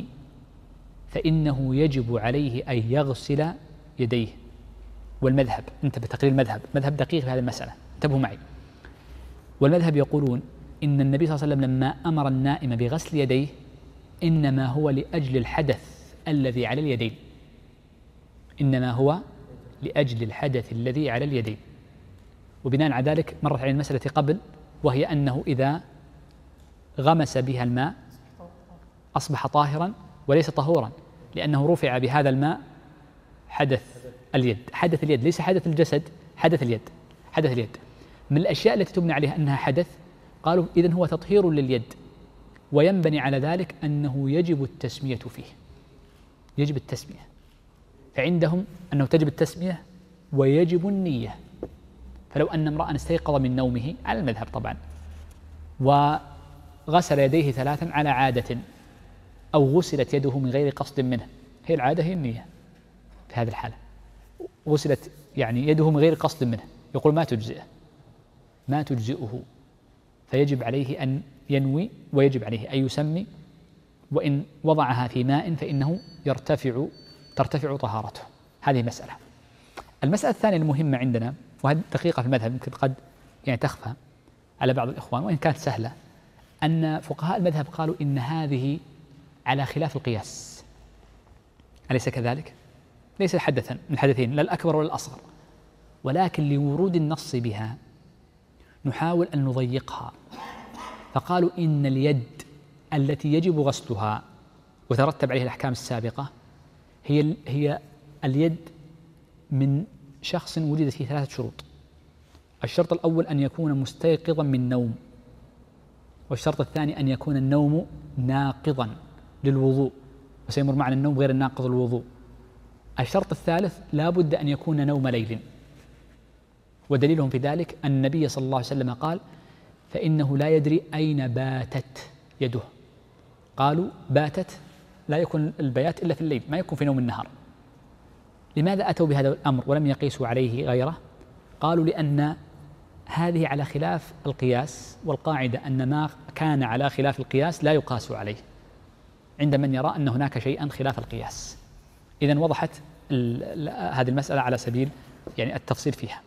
Speaker 2: فإنه يجب عليه أن يغسل يديه. والمذهب، انتبه تقرير المذهب، مذهب دقيق في هذه المسألة، انتبهوا معي. والمذهب يقولون إن النبي صلى الله عليه وسلم لما أمر النائم بغسل يديه إنما هو لأجل الحدث الذي على اليدين، إنما هو لأجل الحدث الذي على اليدين. وبناء على ذلك مرت على المسألة قبل، وهي أنه إذا غمس بها الماء أصبح طاهرا وليس طهورا، لأنه رفع بهذا الماء حدث اليد، حدث اليد ليس حدث الجسد، حدث اليد، حدث اليد. من الأشياء التي تبنى عليها أنها حدث، قالوا إذن هو تطهير لليد، وينبني على ذلك أنه يجب التسمية فيه، يجب التسمية. فعندهم أنه تجب التسمية ويجب النية. فلو أن امرأ استيقظ من نومه على المذهب طبعا وغسل يديه ثلاثا على عادة، أو غسلت يده من غير قصد منه، هي العادة هي النية في هذه الحالة، غسلت يعني يده من غير قصد منه، يقول ما تجزئه، ما تجزئه، فيجب عليه أن ينوي ويجب عليه أن يسمي، وإن وضعها في ماء فإنه يرتفع ترتفع طهارته. هذه مسألة. المسألة الثانية المهمة عندنا، وهذه دقيقة في المذهب يمكن قد يعني تخفى على بعض الإخوان وإن كانت سهلة، أن فقهاء المذهب قالوا إن هذه على خلاف القياس، أليس كذلك؟ ليس حدثا من الحدثين لا الأكبر ولا الأصغر، ولكن لورود النص بها نحاول أن نضيقها. فقالوا إن اليد التي يجب غسلها وترتب عليها الأحكام السابقة هي هي اليد من شخص وجدت فيه ثلاثة شروط. الشرط الأول أن يكون مستيقظا من نوم، والشرط الثاني أن يكون النوم ناقضا للوضوء، وسيمر معنا النوم غير الناقض للوضوء. الشرط الثالث لا بد أن يكون نوم ليل، ودليلهم في ذلك أن النبي صلى الله عليه وسلم قال فإنه لا يدري أين باتت يده. قالوا باتت لا يكون البيات إلا في الليل، ما يكون في نوم النهار. لماذا أتوا بهذا الأمر ولم يقيسوا عليه غيره؟ قالوا لأن هذه على خلاف القياس، والقاعدة أن ما كان على خلاف القياس لا يقاس عليه، عند من يرى أن هناك شيئا خلاف القياس. إذن وضحت هذه المسألة على سبيل يعني التفصيل فيها،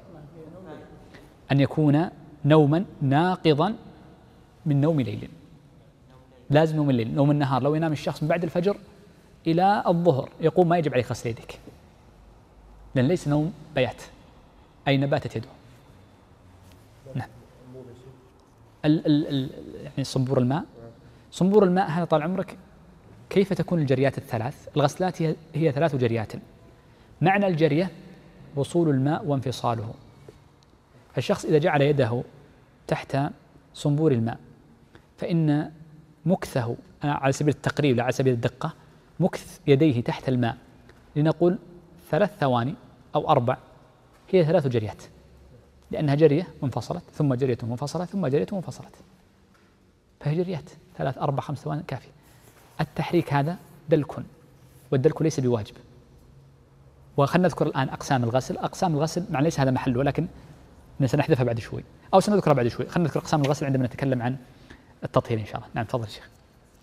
Speaker 2: أن يكون نوما ناقضا من نوم ليل، لازم نوم الليل. نوم النهار لو ينام الشخص من بعد الفجر إلى الظهر يقوم ما يجب عليه غسل يديك، لأن ليس نوم بيات. أين باتت يده؟ نعم. ال ال ال يعني صنبور الماء، صنبور الماء هذا طال عمرك كيف تكون الجريات الثلاث؟ الغسلات هي, هي ثلاث جريات، معنى الجرية وصول الماء وانفصاله. الشخص إذا جعل يده تحت صنبور الماء فإن مكثه على سبيل التقريب لا على سبيل الدقة، مكث يديه تحت الماء لنقول ثلاث ثواني أو أربع هي ثلاث جريات، لأنها جرية منفصلة ثم جرية منفصلة ثم جرية منفصلة، فهي جريات ثلاث أربع خمس ثواني كافي. التحريك هذا دلك، والدلك ليس بواجب. وخلنا نذكر الآن أقسام الغسل. أقسام الغسل مع ليس هذا محله، لكن سنحذفها بعد شوي أو سنذكرها بعد شوي. خلنا نذكر أقسام الغسل عندما نتكلم عن التطهير إن شاء الله. نعم تفضل شيخ.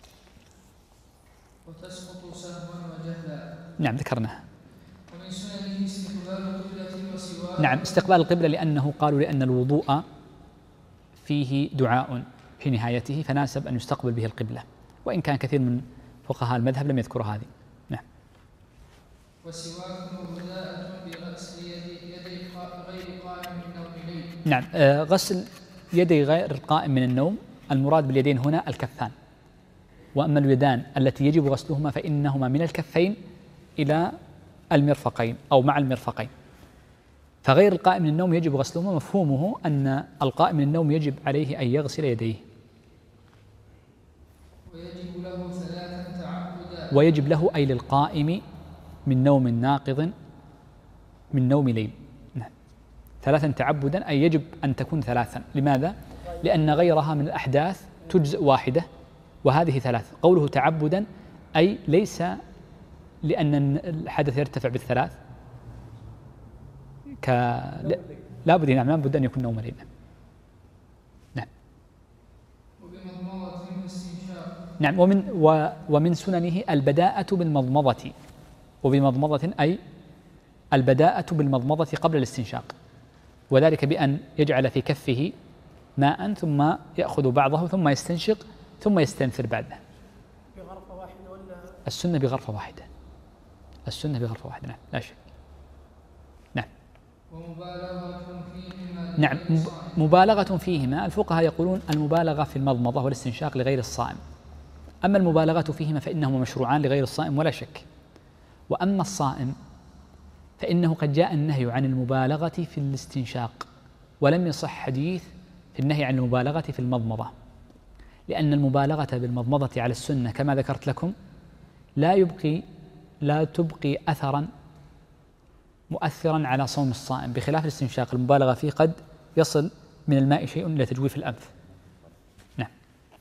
Speaker 1: وتسقط سهوا وجهلا.
Speaker 2: نعم ذكرناها.
Speaker 1: ومن سننه استقبال القبلة وسواها.
Speaker 2: نعم استقبال القبلة، لأنه قالوا لأن الوضوء فيه دعاء في نهايته فناسب أن يستقبل به القبلة، وإن كان كثير من فقهاء المذهب لم يذكروا هذه. نعم.
Speaker 1: وسواك مبدأة بغسل يدي غير قائم من نوم الليل.
Speaker 2: نعم آه غسل يدي غير القائم من النوم، المراد باليدين هنا الكفان، وأما اليدان التي يجب غسلهما فإنهما من الكفين إلى المرفقين أو مع المرفقين. فغير القائم من النوم يجب غسلهما، مفهومه أن القائم من النوم يجب عليه أن يغسل يديه.
Speaker 1: ويجب له ثلاثا تعبدا.
Speaker 2: ويجب له أي للقائم من نوم ناقض من نوم ليل. نعم. ثلاثا تعبدا أي يجب أن تكون ثلاثا. لماذا؟ لأن غيرها من الأحداث تجزئ واحدة وهذه ثلاث. قوله تعبدا أي ليس لأن الحدث يرتفع بالثلاث ك لا بد نعم لا بد أن يكون نوم ليل. نعم.
Speaker 1: وبمضمضة واستنشاق.
Speaker 2: نعم ومن و ومن سننه البداءة بالمضمضة، وبمضمضة أي البداءة بالمضمضة قبل الاستنشاق، وذلك بأن يجعل في كفه ماء ثم يأخذ بعضه ثم يستنشق ثم يستنثر بعده.
Speaker 3: بغرفة واحدة ولا؟
Speaker 2: السنة بغرفة واحدة. السنة بغرفة واحدة. نعم لا شك. نعم.
Speaker 1: ومبالغة فيهما.
Speaker 2: نعم مبالغة فيهما. الفقهاء يقولون المبالغة في المضمضة والاستنشاق لغير الصائم، أما المبالغة فيهما فإنهما مشروعان لغير الصائم ولا شك. وأما الصائم فإنه قد جاء النهي عن المبالغة في الاستنشاق، ولم يصح حديث في النهي عن المبالغة في المضمضة، لأن المبالغة بالمضمضة على السنة كما ذكرت لكم لا يبقي لا تبقي أثرا مؤثرا على صوم الصائم، بخلاف الاستنشاق المبالغة فيه قد يصل من الماء شيء إلى تجويف الأنف. نعم.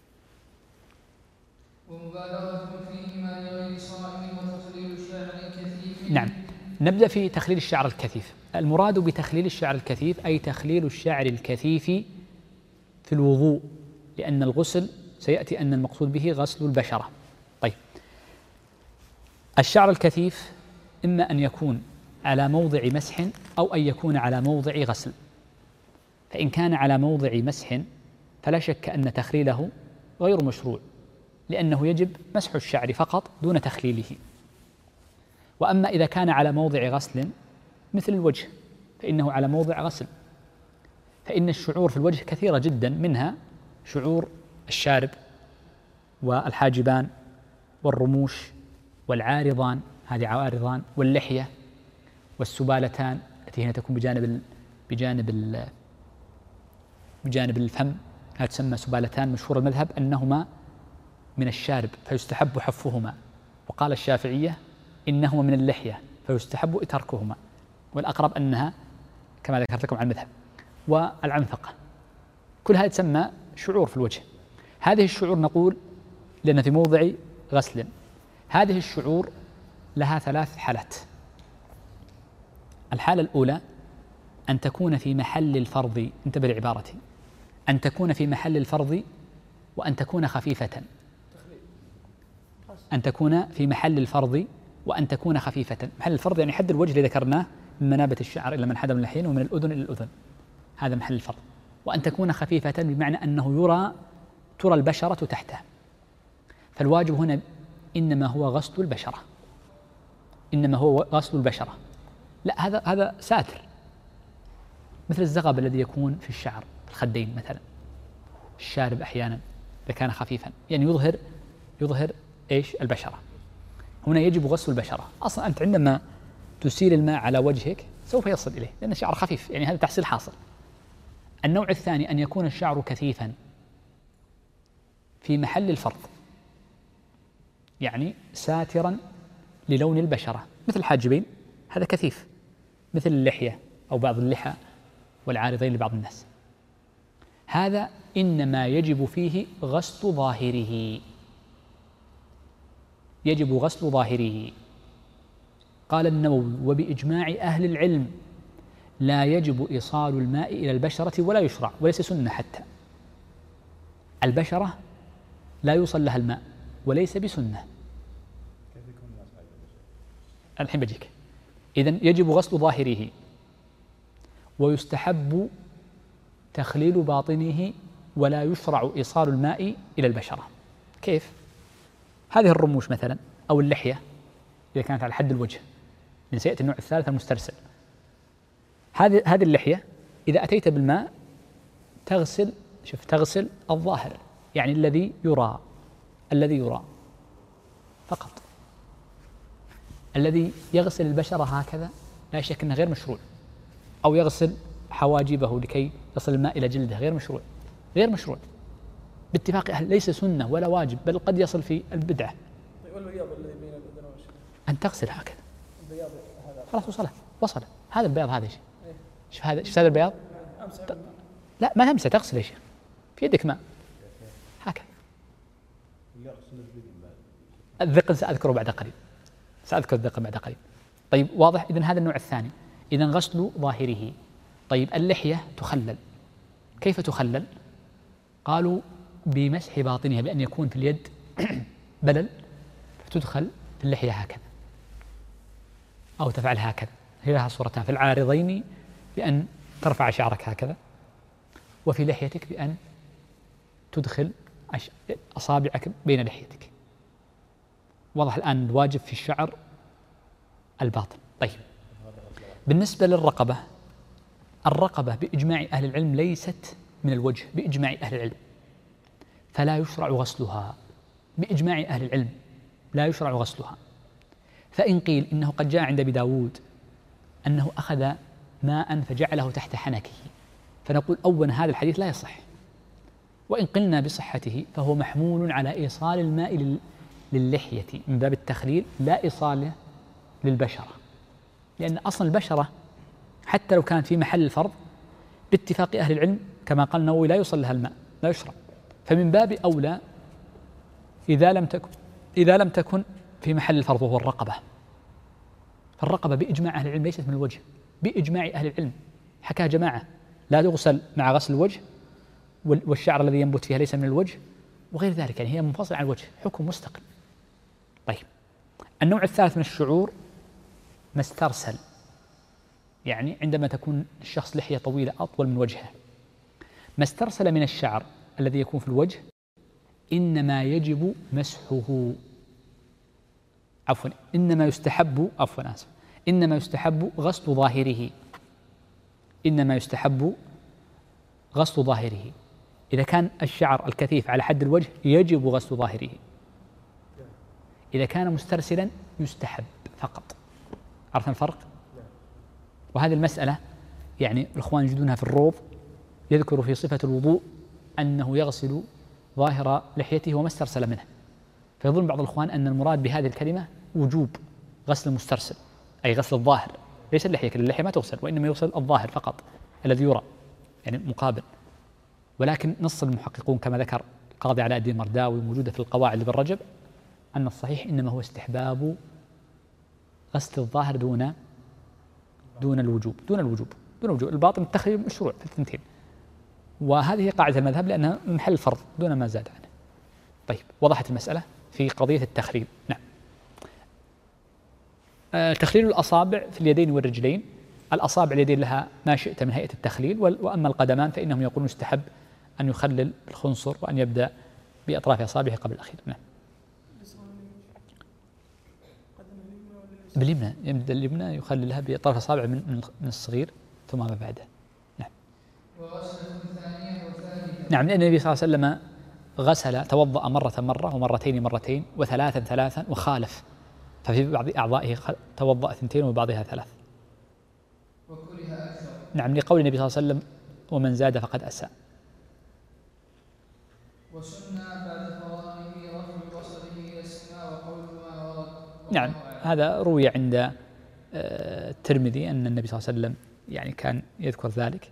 Speaker 1: ومبالغة فيهما لغير صائم وتخليل الشعر الكثيف.
Speaker 2: نعم نبدأ في تخليل الشعر الكثيف. المراد بتخليل الشعر الكثيف أي تخليل الشعر الكثيف في الوضوء، لأن الغسل سيأتي أن المقصود به غسل البشرة. طيب الشعر الكثيف إما أن يكون على موضع مسح أو أن يكون على موضع غسل. فإن كان على موضع مسح فلا شك أن تخليله غير مشروع، لأنه يجب مسح الشعر فقط دون تخليله. وأما إذا كان على موضع غسل مثل الوجه فإنه على موضع غسل، فإن الشعور في الوجه كثيرة جدا، منها شعور الشارب والحاجبان والرموش والعارضان، هذه عوارضان، واللحية والسبالتان التي هنا تكون بجانب ال بجانب ال بجانب الفم، هذه تسمى سبالتان. مشهور المذهب أنهما من الشارب فيستحب حفهما، وقال الشافعية إنهما من اللحية فيستحب تركهما، والأقرب أنها كما ذكرت لكم عن المذهب. والعنفقة كل هذه تسمى شعور في الوجه. هذه الشعور نقول لأن في موضع غسل. هذه الشعور لها ثلاث حالات. الحالة الأولى أن تكون في محل الفرض، انتبه لعبارتي، أن تكون في محل الفرض وأن تكون خفيفة. أن تكون في محل الفرض وأن تكون خفيفة. محل الفرض يعني حد الوجه اللي ذكرناه من منابة الشعر إلى منحدر من اللحيين ومن الأذن إلى الأذن، هذا محل الفرض. وأن تكون خفيفة بمعنى أنه يرى ترى البشرة تحته. فالواجب هنا إنما هو غسل البشرة، إنما هو غسل البشرة. لا هذا هذا ساتر، مثل الزغب الذي يكون في الشعر الخدين مثلا، الشارب أحيانا إذا كان خفيفا يعني يظهر يظهر إيش البشرة. هنا يجب غسل البشرة. أصلا أنت عندما تسيل الماء على وجهك سوف يصل إليه لأن الشعر خفيف، يعني هذا تحصيل حاصل. النوع الثاني أن يكون الشعر كثيفا في محل الفرض، يعني ساترا للون البشرة، مثل الحاجبين هذا كثيف، مثل اللحية أو بعض اللحى والعارضين لبعض الناس، هذا إنما يجب فيه غسل ظاهره، يجب غسل ظاهره. قال النووي: وبإجماع أهل العلم لا يجب إيصال الماء إلى البشرة ولا يشرع، وليس سنة حتى. البشرة لا يوصل لها الماء وليس بسنة. الحين بجيك. إذن يجب غسل ظاهره، ويستحب تخليل باطنه، ولا يشرع إيصال الماء إلى البشرة. كيف؟ هذه الرموش مثلا أو اللحية إذا كانت على حد الوجه، من سيأتي النوع الثالث المسترسل. هذه هذه اللحية إذا أتيت بالماء تغسل، شوف، تغسل الظاهر، يعني الذي يرى، الذي يرى فقط. الذي يغسل البشرة هكذا لا شك أنه غير مشروع، أو يغسل حواجبه لكي يصل الماء إلى جلده غير مشروع، غير مشروع باتفاق أهل، ليس سنة ولا واجب، بل قد يصل في البدعة.
Speaker 3: والبياض الذي بين الأذنين
Speaker 2: أن تغسل هكذا،
Speaker 3: البياض هذا
Speaker 2: خلاص وصل وصل هذا البياض، هذا شيء. شوف هذا، شوف هذا البياض.
Speaker 3: أمسح.
Speaker 2: لا ما تمسح، تغسل يا شيخ، في يدك ماء هكذا. الذقن سأذكره بعد قليل، سأذكر الذقن بعد قليل. طيب واضح؟ إذن هذا النوع الثاني، إذن غسل ظاهره. طيب اللحية تخلل، كيف تخلل؟ قالوا بمسح باطنها، بأن يكون في اليد بلل فتدخل في اللحية هكذا، أو تفعل هكذا. هي لها صورتان، في العارضين بأن ترفع شعرك هكذا، وفي لحيتك بأن تدخل أصابعك بين لحيتك. واضح الآن الواجب في الشعر الباطن. طيب بالنسبة للرقبة، الرقبة بإجماع أهل العلم ليست من الوجه، بإجماع أهل العلم، فلا يشرع غسلها، بإجماع أهل العلم لا يشرع غسلها. فإن قيل إنه قد جاء عند أبي داود أنه أخذ ماء فجعله تحت حنكه، فنقول أولا هذا الحديث لا يصح، وإن قلنا بصحته فهو محمول على إيصال الماء للحية من باب التخليل، لا إيصاله للبشرة، لأن أصل البشرة حتى لو كانت في محل الفرض باتفاق أهل العلم كما قال النووي لا يوصل لها الماء، لا يشرب. فمن باب أولى إذا لم تكن إذا لم تكن في محل الفرض وهو الرقبة. فالرقبة بإجماع أهل العلم ليست من الوجه، بإجماع أهل العلم، حكاها جماعة لا تغسل مع غسل الوجه، والشعر الذي ينبت فيها ليس من الوجه وغير ذلك، يعني هي منفصلة عن الوجه، حكم مستقل. طيب النوع الثالث من الشعور ما استرسل، يعني عندما تكون الشخص لحية طويلة أطول من وجهه. ما استرسل من الشعر الذي يكون في الوجه إنما يجب مسحه، عفوا إنما يستحب عفوا آسف إنما يستحب غسل ظاهره، إنما يستحب غسل ظاهره. إذا كان الشعر الكثيف على حد الوجه يجب غسل ظاهره، إذا كان مسترسلا يستحب فقط. عرفنا الفرق؟ وهذه المسألة يعني الإخوان يجدونها في الروض، يذكر في صفة الوضوء أنه يغسل ظاهر لحيته وما استرسل منه، فيظن بعض الإخوان أن المراد بهذه الكلمة وجوب غسل المسترسل، أي غسل الظاهر، ليس اللحية، كل اللحية ما تغسل، وإنما يغسل الظاهر فقط الذي يرى، يعني مقابل. ولكن نص المحققون كما ذكر القاضي علاء الدين المرداوي موجودة في القواعد لابن رجب أن الصحيح إنما هو استحباب غسل الظاهر دون دون الوجوب دون الوجوب دون الوجوب الباطن التخليل مشروع في الثنتين، وهذه هي قاعدة المذهب لأنها محل الفرض دون ما زاد عنه. طيب وضحت المسألة في قضية التخليل. نعم. آه تخليل الأصابع في اليدين والرجلين، الأصابع اليدين لها ما شئت من هيئة التخليل، وأما القدمان فإنهم يقولون يستحب أن يخلل الخنصر وأن يبدأ بأطراف أصابعه قبل الأخير. نعم. باليمنى، يبدأ اليمنى يخللها بأطراف أصابعه من من الصغير ثم ما بعده. نعم. نعم، لأن النبي صلى الله عليه وسلم غسل توضأ مرة مرة ومرتين مرتين وثلاثا ثلاثا وخالف، ففي بعض أعضائه توضأ اثنتين وبعضها ثلاث.
Speaker 1: وكره أكثر.
Speaker 2: نعم، لقول النبي صلى الله عليه وسلم ومن زاد فقد أساء.
Speaker 1: وسنة بعد فرائه رفع بصره إلى السماء وقول ما ورد.
Speaker 2: نعم، هذا روي عند الترمذي أن النبي صلى الله عليه وسلم يعني كان يذكر ذلك.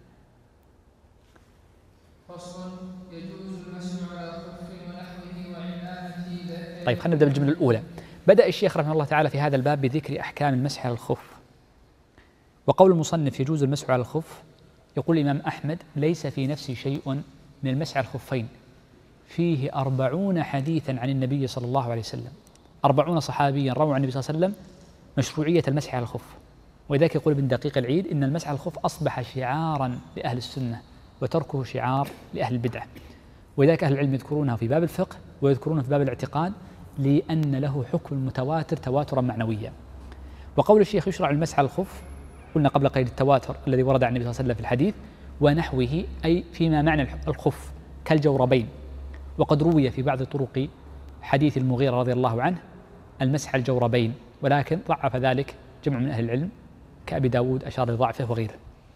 Speaker 1: فصل يجوز المسح على خف ونحوه وعمامته.
Speaker 2: طيب، خلينا نبدأ بالجملة الأولى. بدأ الشيخ رحمه الله تعالى في هذا الباب بذكر أحكام المسح على الخف. وقول المصنف يجوز المسح على الخف، يقول الإمام أحمد ليس في نفسي شيء من المسح على الخفين، فيه أربعون حديثا عن النبي صلى الله عليه وسلم، أربعون صحابيا رووا عن النبي صلى الله عليه وسلم مشروعية المسح على الخف. ولذلك يقول ابن دقيق العيد إن المسح على الخف أصبح شعارا لأهل السنة وتركه شعار لأهل البدعة. ولذلك أهل العلم يذكرونها في باب الفقه ويذكرونه في باب الاعتقاد لأن له حكم متواتر تواترا معنويا. وقول الشيخ يشرع المسح على الخف، قلنا قبل قيد التواتر الذي ورد عن النبي صلى الله عليه وسلم في الحديث، ونحوه أي فيما معنى الخف كالجوربين. وقد روي في بعض طرق حديث المغيرة رضي الله عنه المسح على الجوربين، ولكن ضعف ذلك جمع من أهل العلم كأبي داود أشار لضعفه وغيره.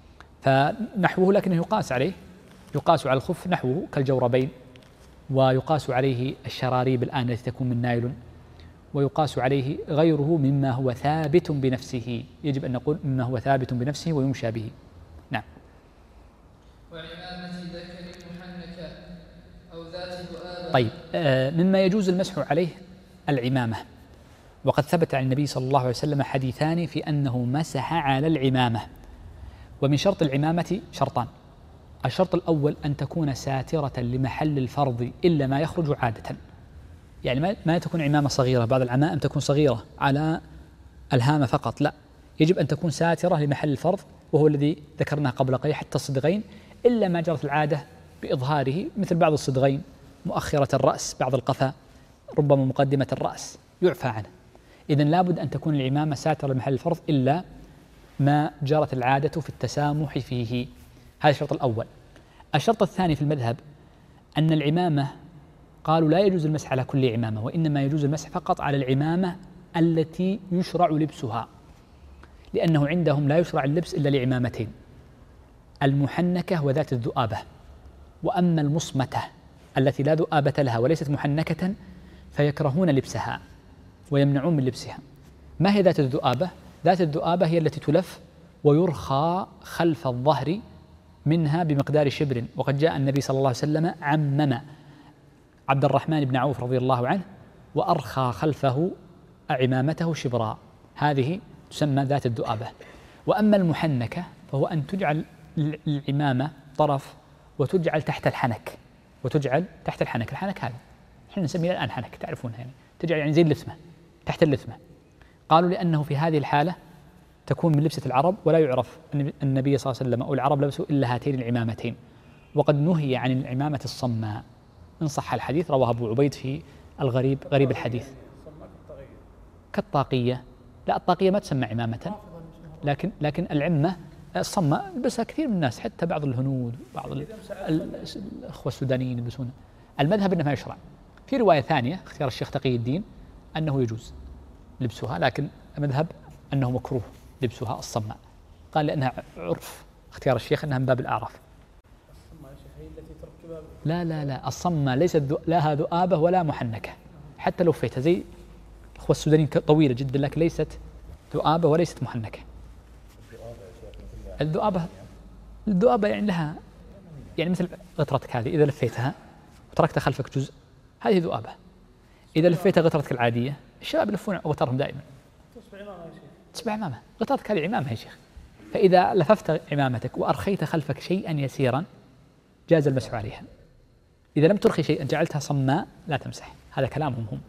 Speaker 2: فنحوه لكنه يقاس عليه، يقاس على الخف نحوه كالجوربين، ويقاس عليه الشراريب الآن التي تكون من نايلون، ويقاس عليه غيره مما هو ثابت بنفسه. يجب أن نقول مما هو ثابت بنفسه ويمشى به. نعم.
Speaker 1: وعمامة ذكر محنكة أو ذات ذؤابة.
Speaker 2: طيب، آه مما يجوز المسح عليه العمامة. وقد ثبت عن النبي صلى الله عليه وسلم حديثان في أنه مسح على العمامة. ومن شرط العمامة شرطان: الشرط الأول أن تكون ساترة لمحل الفرض إلا ما يخرج عادة، يعني ما تكون عمامة صغيرة، بعض العمائم تكون صغيرة على الهامة فقط، لا، يجب أن تكون ساترة لمحل الفرض، وهو الذي ذكرناه قبل قليل حتى الصدغين، إلا ما جرت العادة بإظهاره، مثل بعض الصدغين مؤخرة الرأس، بعض القفا، ربما مقدمة الرأس، يعفى عنه. إذن لابد أن تكون العمامة ساترة لمحل الفرض إلا ما جرت العادة في التسامح فيه. هذا الشرط الأول. الشرط الثاني في المذهب أن العمامة قالوا لا يجوز المسح على كل عمامة، وإنما يجوز المسح فقط على العمامة التي يشرع لبسها، لأنه عندهم لا يشرع اللبس إلا لعمامتين: المحنكة وذات الذؤابة. وأما المصمتة التي لا ذؤابة لها وليست محنكة فيكرهون لبسها ويمنعون من لبسها. ما هي ذات الذؤابة؟ ذات الذؤابة هي التي تلف ويرخى خلف الظهر منها بمقدار شبر. وقد جاء النبي صلى الله عليه وسلم عمم عبد الرحمن بن عوف رضي الله عنه وأرخى خلفه عمامته شبرا، هذه تسمى ذات الذؤابة. وأما المحنكة فهو أن تجعل العمامة طرف وتجعل تحت الحنك، وتجعل تحت الحنك. الحنك هذا احنا نسميه الآن حنك، تعرفونها، يعني تجعل يعني زي اللثمة، تحت اللثمة. قالوا لأنه في هذه الحالة تكون من لبسة العرب، ولا يعرف أن النبي صلى الله عليه وسلم أو العرب لبسوا إلا هاتين العمامتين. وقد نهي عن العمامة الصماء إن صح الحديث، رواه أبو عبيد في الغريب غريب الحديث. كالطاقية، لا، الطاقية ما تسمى عمامة، لكن لكن العمة الصماء يلبسها كثير من الناس، حتى بعض الهنود، بعض الأخوة السودانيين يلبسونها. المذهب أنه ما يشرع. في رواية ثانية اختيار الشيخ تقي الدين أنه يجوز لبسها، لكن المذهب أنه مكروه لبسها الصماء، قال لأنها عرف. اختيار الشيخ أنها من باب الأعراف. لا لا لا، الصماء ليست لها ذؤابة ولا محنكة، حتى لو فيتها زي الأخوة السودانيين طويلة جدا، لكن ليست ذؤابة وليست محنكة. الذؤابة الذؤابة يعني لها، يعني مثل غترتك هذه إذا لفيتها وتركت خلفك جزء، هذه ذؤابة. إذا لفيتها غترتك العادية، الشباب يلفون غترهم دائما، تصبح عمامة. غترتك هذه عمامة يا شيخ. فإذا لففت عمامتك وأرخيت خلفك شيئا يسيرا جاز المسح عليها. إذا لم ترخي شيئا جعلتها صماء لا تمسح. هذا كلامهم هم.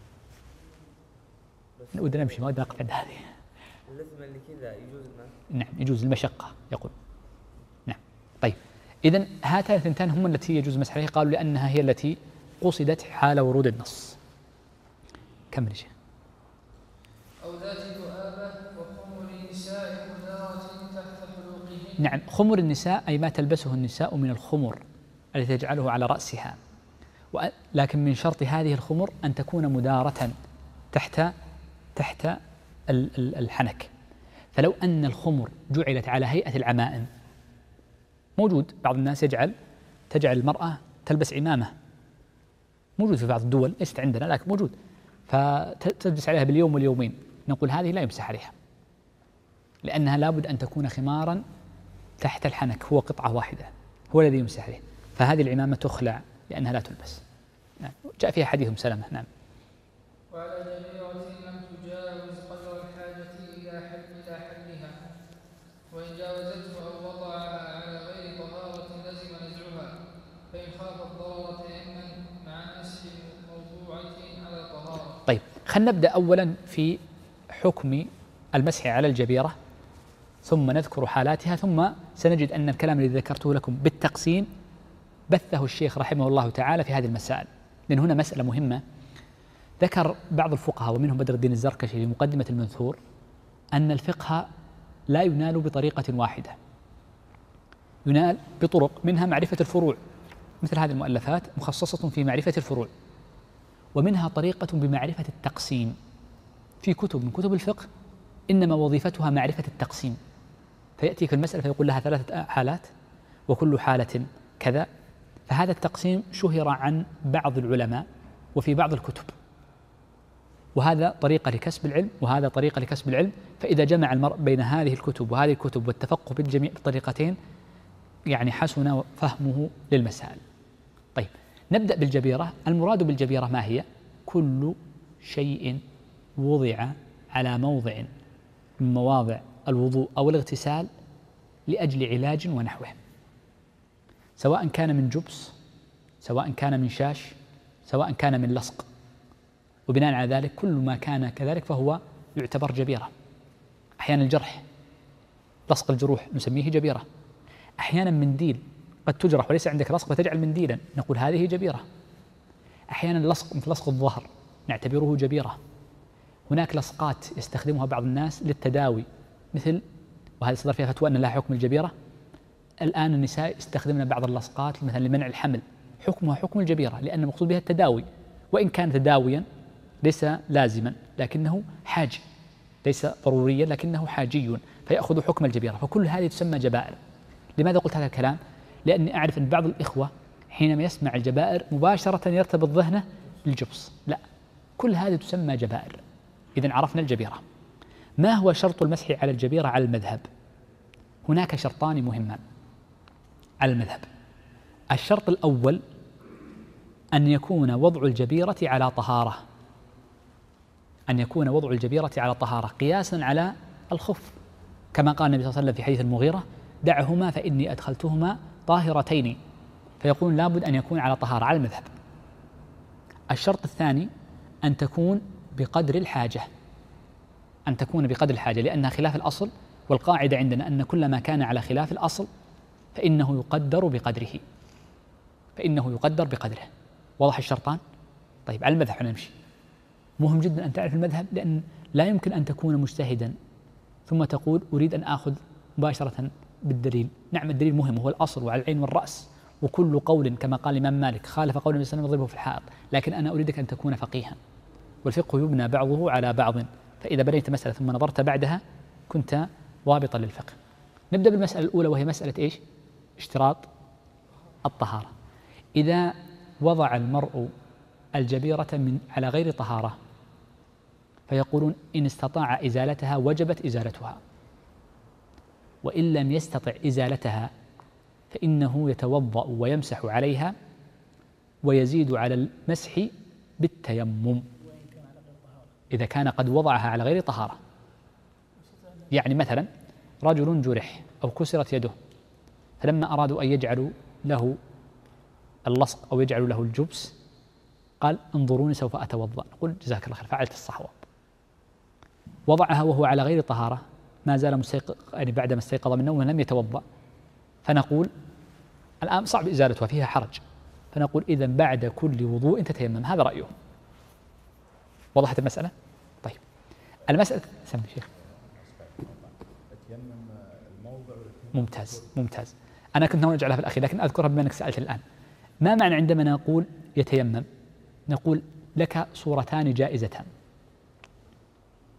Speaker 2: ودنا نمشي، ما ودنا نقف عند هذه.
Speaker 4: اللثمة اللي كذا يجوز المسح؟
Speaker 2: نعم يجوز، المشقة يقول. نعم. طيب، إذن هاتان الثنتان هم التي يجوز المسح عليها، قالوا لأنها هي التي قصدت حال ورود النص. كمل يا شيخ.
Speaker 1: أو ذات ذؤابة وخمر النساء مدارة تحت حلوقهن.
Speaker 2: نعم، خمر النساء أي ما تلبسه النساء من الخمر التي تجعله على رأسها، لكن من شرط هذه الخمر أن تكون مدارة تحت تحت الحنك. فلو أن الخمر جعلت على هيئة العمائم، موجود بعض الناس يجعل تجعل المرأة تلبس عمامة، موجود في بعض الدول، ليست عندنا لكن موجود، فتجلس عليها باليوم واليومين، نقول هذه لا يمسح عليها، لأنها لابد أن تكون خمارا تحت الحنك، هو قطعة واحدة هو الذي يمسح عليه، فهذه العمامة تخلع لأنها لا تلبس. نعم. جاء فيها حديث سلمة. نعم.
Speaker 1: وعلى جميرة لم تجاوز قدر الحاجة إلى حد إلى حدها، وإن جاوزته أو وضعها على غير طهارة لزم نزعها، فإن خاف الضرر تيمم مع مسح موضوعة على طهارة.
Speaker 2: طيب، خلينا نبدأ أولا في حكم المسح على الجبيرة، ثم نذكر حالاتها، ثم سنجد أن الكلام الذي ذكرته لكم بالتقسيم بثه الشيخ رحمه الله تعالى في هذه المسائل، لأن هنا مسألة مهمة. ذكر بعض الفقهاء ومنهم بدر الدين الزركشي في مقدمة المنثور أن الفقه لا ينال بطريقة واحدة، ينال بطرق، منها معرفة الفروع، مثل هذه المؤلفات مخصصة في معرفة الفروع، ومنها طريقة بمعرفة التقسيم. في كتب من كتب الفقه إنما وظيفتها معرفة التقسيم، فيأتيك المسألة فيقول لها ثلاثة حالات وكل حالة كذا، فهذا التقسيم شهر عن بعض العلماء وفي بعض الكتب، وهذا طريقة لكسب العلم وهذا طريقة لكسب العلم، فإذا جمع المرء بين هذه الكتب وهذه الكتب والتفقه بالجميع الطريقتين يعني حسن فهمه للمسائل. طيب، نبدأ بالجبيرة. المراد بالجبيرة ما هي؟ كل شيء وضع على موضع من مواضع الوضوء أو الاغتسال لأجل علاج ونحوه، سواء كان من جبس، سواء كان من شاش، سواء كان من لصق، وبناء على ذلك كل ما كان كذلك فهو يعتبر جبيرة. أحيانا الجرح، لصق الجروح نسميه جبيرة. أحيانا منديل، قد تجرح وليس عندك لصق فتجعل منديلا، نقول هذه جبيرة. أحيانا لصق مثل لصق الظهر نعتبره جبيرة. هناك لصقات يستخدمها بعض الناس للتداوي، مثل، وهذه صدر فيها فتوى أن لها حكم الجبيرة. الآن النساء يستخدمن بعض اللصقات مثلا لمنع الحمل، حكمها حكم الجبيرة، لأن المقصود بها التداوي، وإن كان تداويا ليس لازما لكنه حاجي، ليس ضروريا لكنه حاجي، فيأخذ حكم الجبيرة. فكل هذه تسمى جبائر. لماذا قلت هذا الكلام؟ لأني أعرف أن بعض الإخوة حينما يسمع الجبائر مباشرة يرتبط ذهنه بالجبس، لا، كل هذه تسمى جبائر. إذن عرفنا الجبيرة. ما هو شرط المسح على الجبيرة على المذهب؟ هناك شرطان مهمان على المذهب. الشرط الأول أن يكون وضع الجبيرة على طهارة، أن يكون وضع الجبيرة على طهارة قياسا على الخف، كما قال النبي صلى الله عليه وسلم في حديث المغيرة: دعهما فإني أدخلتهما طاهرتين، فيقول لابد أن يكون على طهارة على المذهب. الشرط الثاني أن تكون بقدر الحاجة، أن تكون بقدر الحاجة، لأنها خلاف الأصل، والقاعدة عندنا أن كل ما كان على خلاف الأصل فإنه يقدر بقدره، فإنه يقدر بقدره. واضح الشرطان؟ طيب، على المذهب نمشي. مهم جدا أن تعرف المذهب، لأن لا يمكن أن تكون مجتهدا ثم تقول أريد أن آخذ مباشرة بالدليل. نعم، الدليل مهم، هو الأصل وعلى العين والرأس، وكل قول كما قال الإمام مالك خالف قول النبي صلى الله عليه وسلم يضربه في الحائط، لكن أنا أريدك أن تكون فقيها، والفقه يبنى بعضه على بعض، فإذا بنيت مسألة ثم نظرت بعدها كنت ضابطا للفقه. نبدأ بالمسألة الأولى، وهي مسألة إيش؟ اشتراط الطهارة. إذا وضع المرء الجبيرة من على غير طهارة فيقولون إن استطاع إزالتها وجبت إزالتها، وإن لم يستطع إزالتها فإنه يتوضأ ويمسح عليها ويزيد على المسح بالتيمم إذا كان قد وضعها على غير طهارة. يعني مثلا رجل جرح أو كسرت يده، فلما أرادوا أن يجعلوا له اللصق أو يجعلوا له الجبس قال: انظروني سوف أتوضأ. نقول: جزاك الله خير، فعلت الصحوة. وضعها وهو على غير طهارة، ما زال مستيقظ، يعني بعدما استيقظ من النوم لم يتوضأ، فنقول الآن صعب إزالتها، فيها حرج، فنقول إذا بعد كل وضوء تتيمم. هذا رأيه. وضحت المسألة؟ طيب، المسألة سمي شيخ. ممتاز ممتاز. أنا كنت ناوي أجعلها في الأخير لكن أذكرها بما أنك سألت الآن. ما معنى عندما نقول يتيمم؟ نقول لك صورتان جائزتان.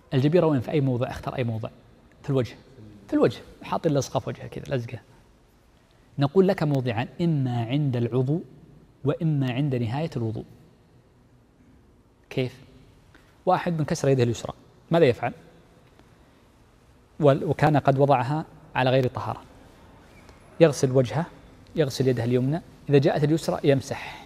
Speaker 2: الجبيرة وين؟ في أي موضع؟ اختر أي موضع. في الوجه. في الوجه، حاط لصقة في وجهه كذا لزقة. نقول لك موضعان، إما عند العضو وإما عند نهاية الوضوء. كيف؟ واحد من كسر يده اليسرى ماذا يفعل؟ وكان قد وضعها على غير طهارة، يغسل وجهه، يغسل يده اليمنى، إذا جاءت اليسرى يمسح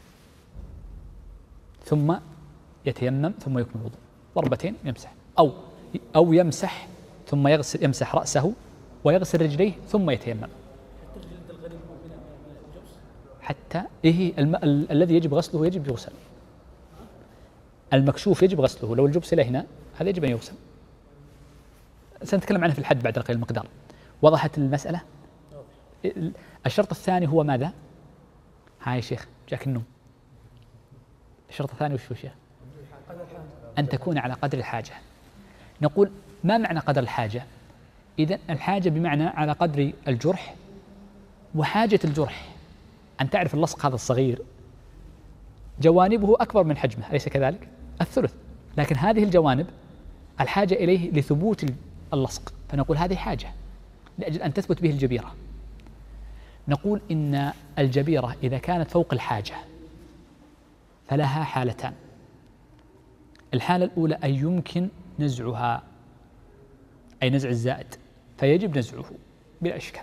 Speaker 2: ثم يتيمم ثم يكمل الوضوء، ضربتين يمسح. أو أو يمسح ثم يغسل يمسح رأسه ويغسل رجليه ثم يتيمم. حتى إيه الم... ال... الذي يجب غسله يجب يغسل. المكشوف يجب غسله، لو الجبس إلى هنا هذا يجب أن يغسل. سنتكلم عنه في الحد بعد قليل المقدار. وضحت المسألة؟ الشرط الثاني هو ماذا؟ هاي يا شيخ جاك النوم. الشرط الثاني وش هو شيخ؟ أن تكون على قدر الحاجة. نقول ما معنى قدر الحاجة؟ إذن الحاجة بمعنى على قدر الجرح وحاجة الجرح. أن تعرف اللصق هذا الصغير جوانبه أكبر من حجمه، أليس كذلك؟ الثلث، لكن هذه الجوانب الحاجة إليه لثبوت اللصق، فنقول هذه حاجة لأجل أن تثبت به الجبيرة. نقول إن الجبيرة إذا كانت فوق الحاجة فلها حالتان. الحالة الأولى أن يمكن نزعها، أي نزع الزائد، فيجب نزعه بلا إشكال.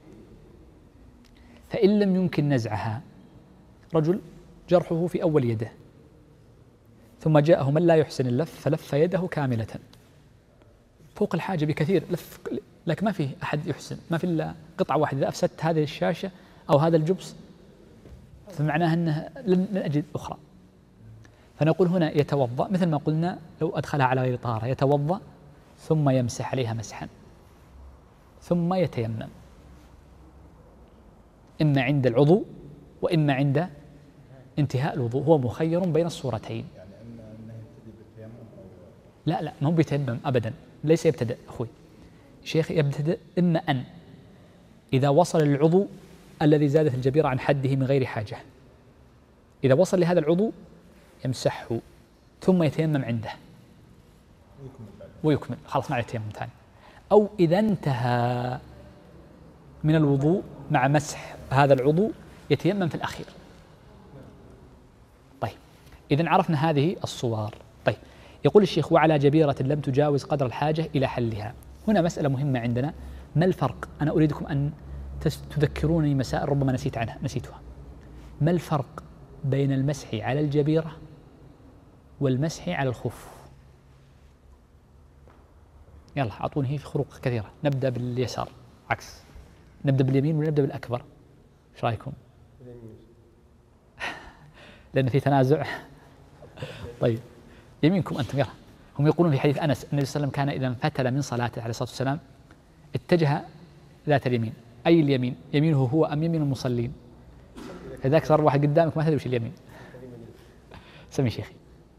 Speaker 2: فإن لم يمكن نزعها، رجل جرحه في أول يده ثم جاءه من لا يحسن اللف فلف يده كاملة فوق الحاجة بكثير، لف لكن ما فيه أحد يحسن، ما في إلا قطعة واحدة. إذا أفسدت هذه الشاشة أو هذا الجبس فمعناها أنه لن أجد أخرى. فنقول هنا يتوضأ مثل ما قلنا لو أدخلها على غير طهارة، يتوضأ ثم يمسح عليها مسحا ثم يتيمم، إما عند العضو وإما عند انتهاء الوضوء، هو مخير بين الصورتين.
Speaker 5: يعني أنه يبتدئ بالتيمم أو
Speaker 2: لا لا ما هو بيتيمم أبدا، ليس يبتدئ أخوي شيخ، يبتدئ إما أن إذا وصل العضو الذي زادت الجبيرة عن حده من غير حاجة، إذا وصل لهذا العضو يمسحه ثم يتيمم عنده ويكمل، خلاص مع التيمم ثاني. أو إذا انتهى من الوضوء مع مسح هذا العضو يتيمم في الأخير. طيب إذن عرفنا هذه الصور. طيب يقول الشيخ وعلى جبيرة لم تجاوز قدر الحاجة إلى حلها. هنا مسألة مهمة عندنا، ما الفرق؟ أنا أريدكم أن تذكروني مسائل ربما نسيت عنها نسيتها. ما الفرق بين المسح على الجبيرة والمسح على الخف؟ يلا أعطوني، هي في خروق كثيرة. نبدأ باليسار عكس، نبدأ باليمين ولا نبدأ بالأكبر؟ ايش رايكم؟ لأن في تنازع. طيب يمينكم أنتم. يلا هم يقولون في حديث أنس النبي صلى الله عليه وسلم كان إذا انفتل من صلاته عليه الصلاة والسلام اتجه ذات اليمين. أي اليمين؟ يمينه هو أم يمين المصلين؟ إذاك صار واحد قدامك ما تدري وش اليمين. سمي شيخي.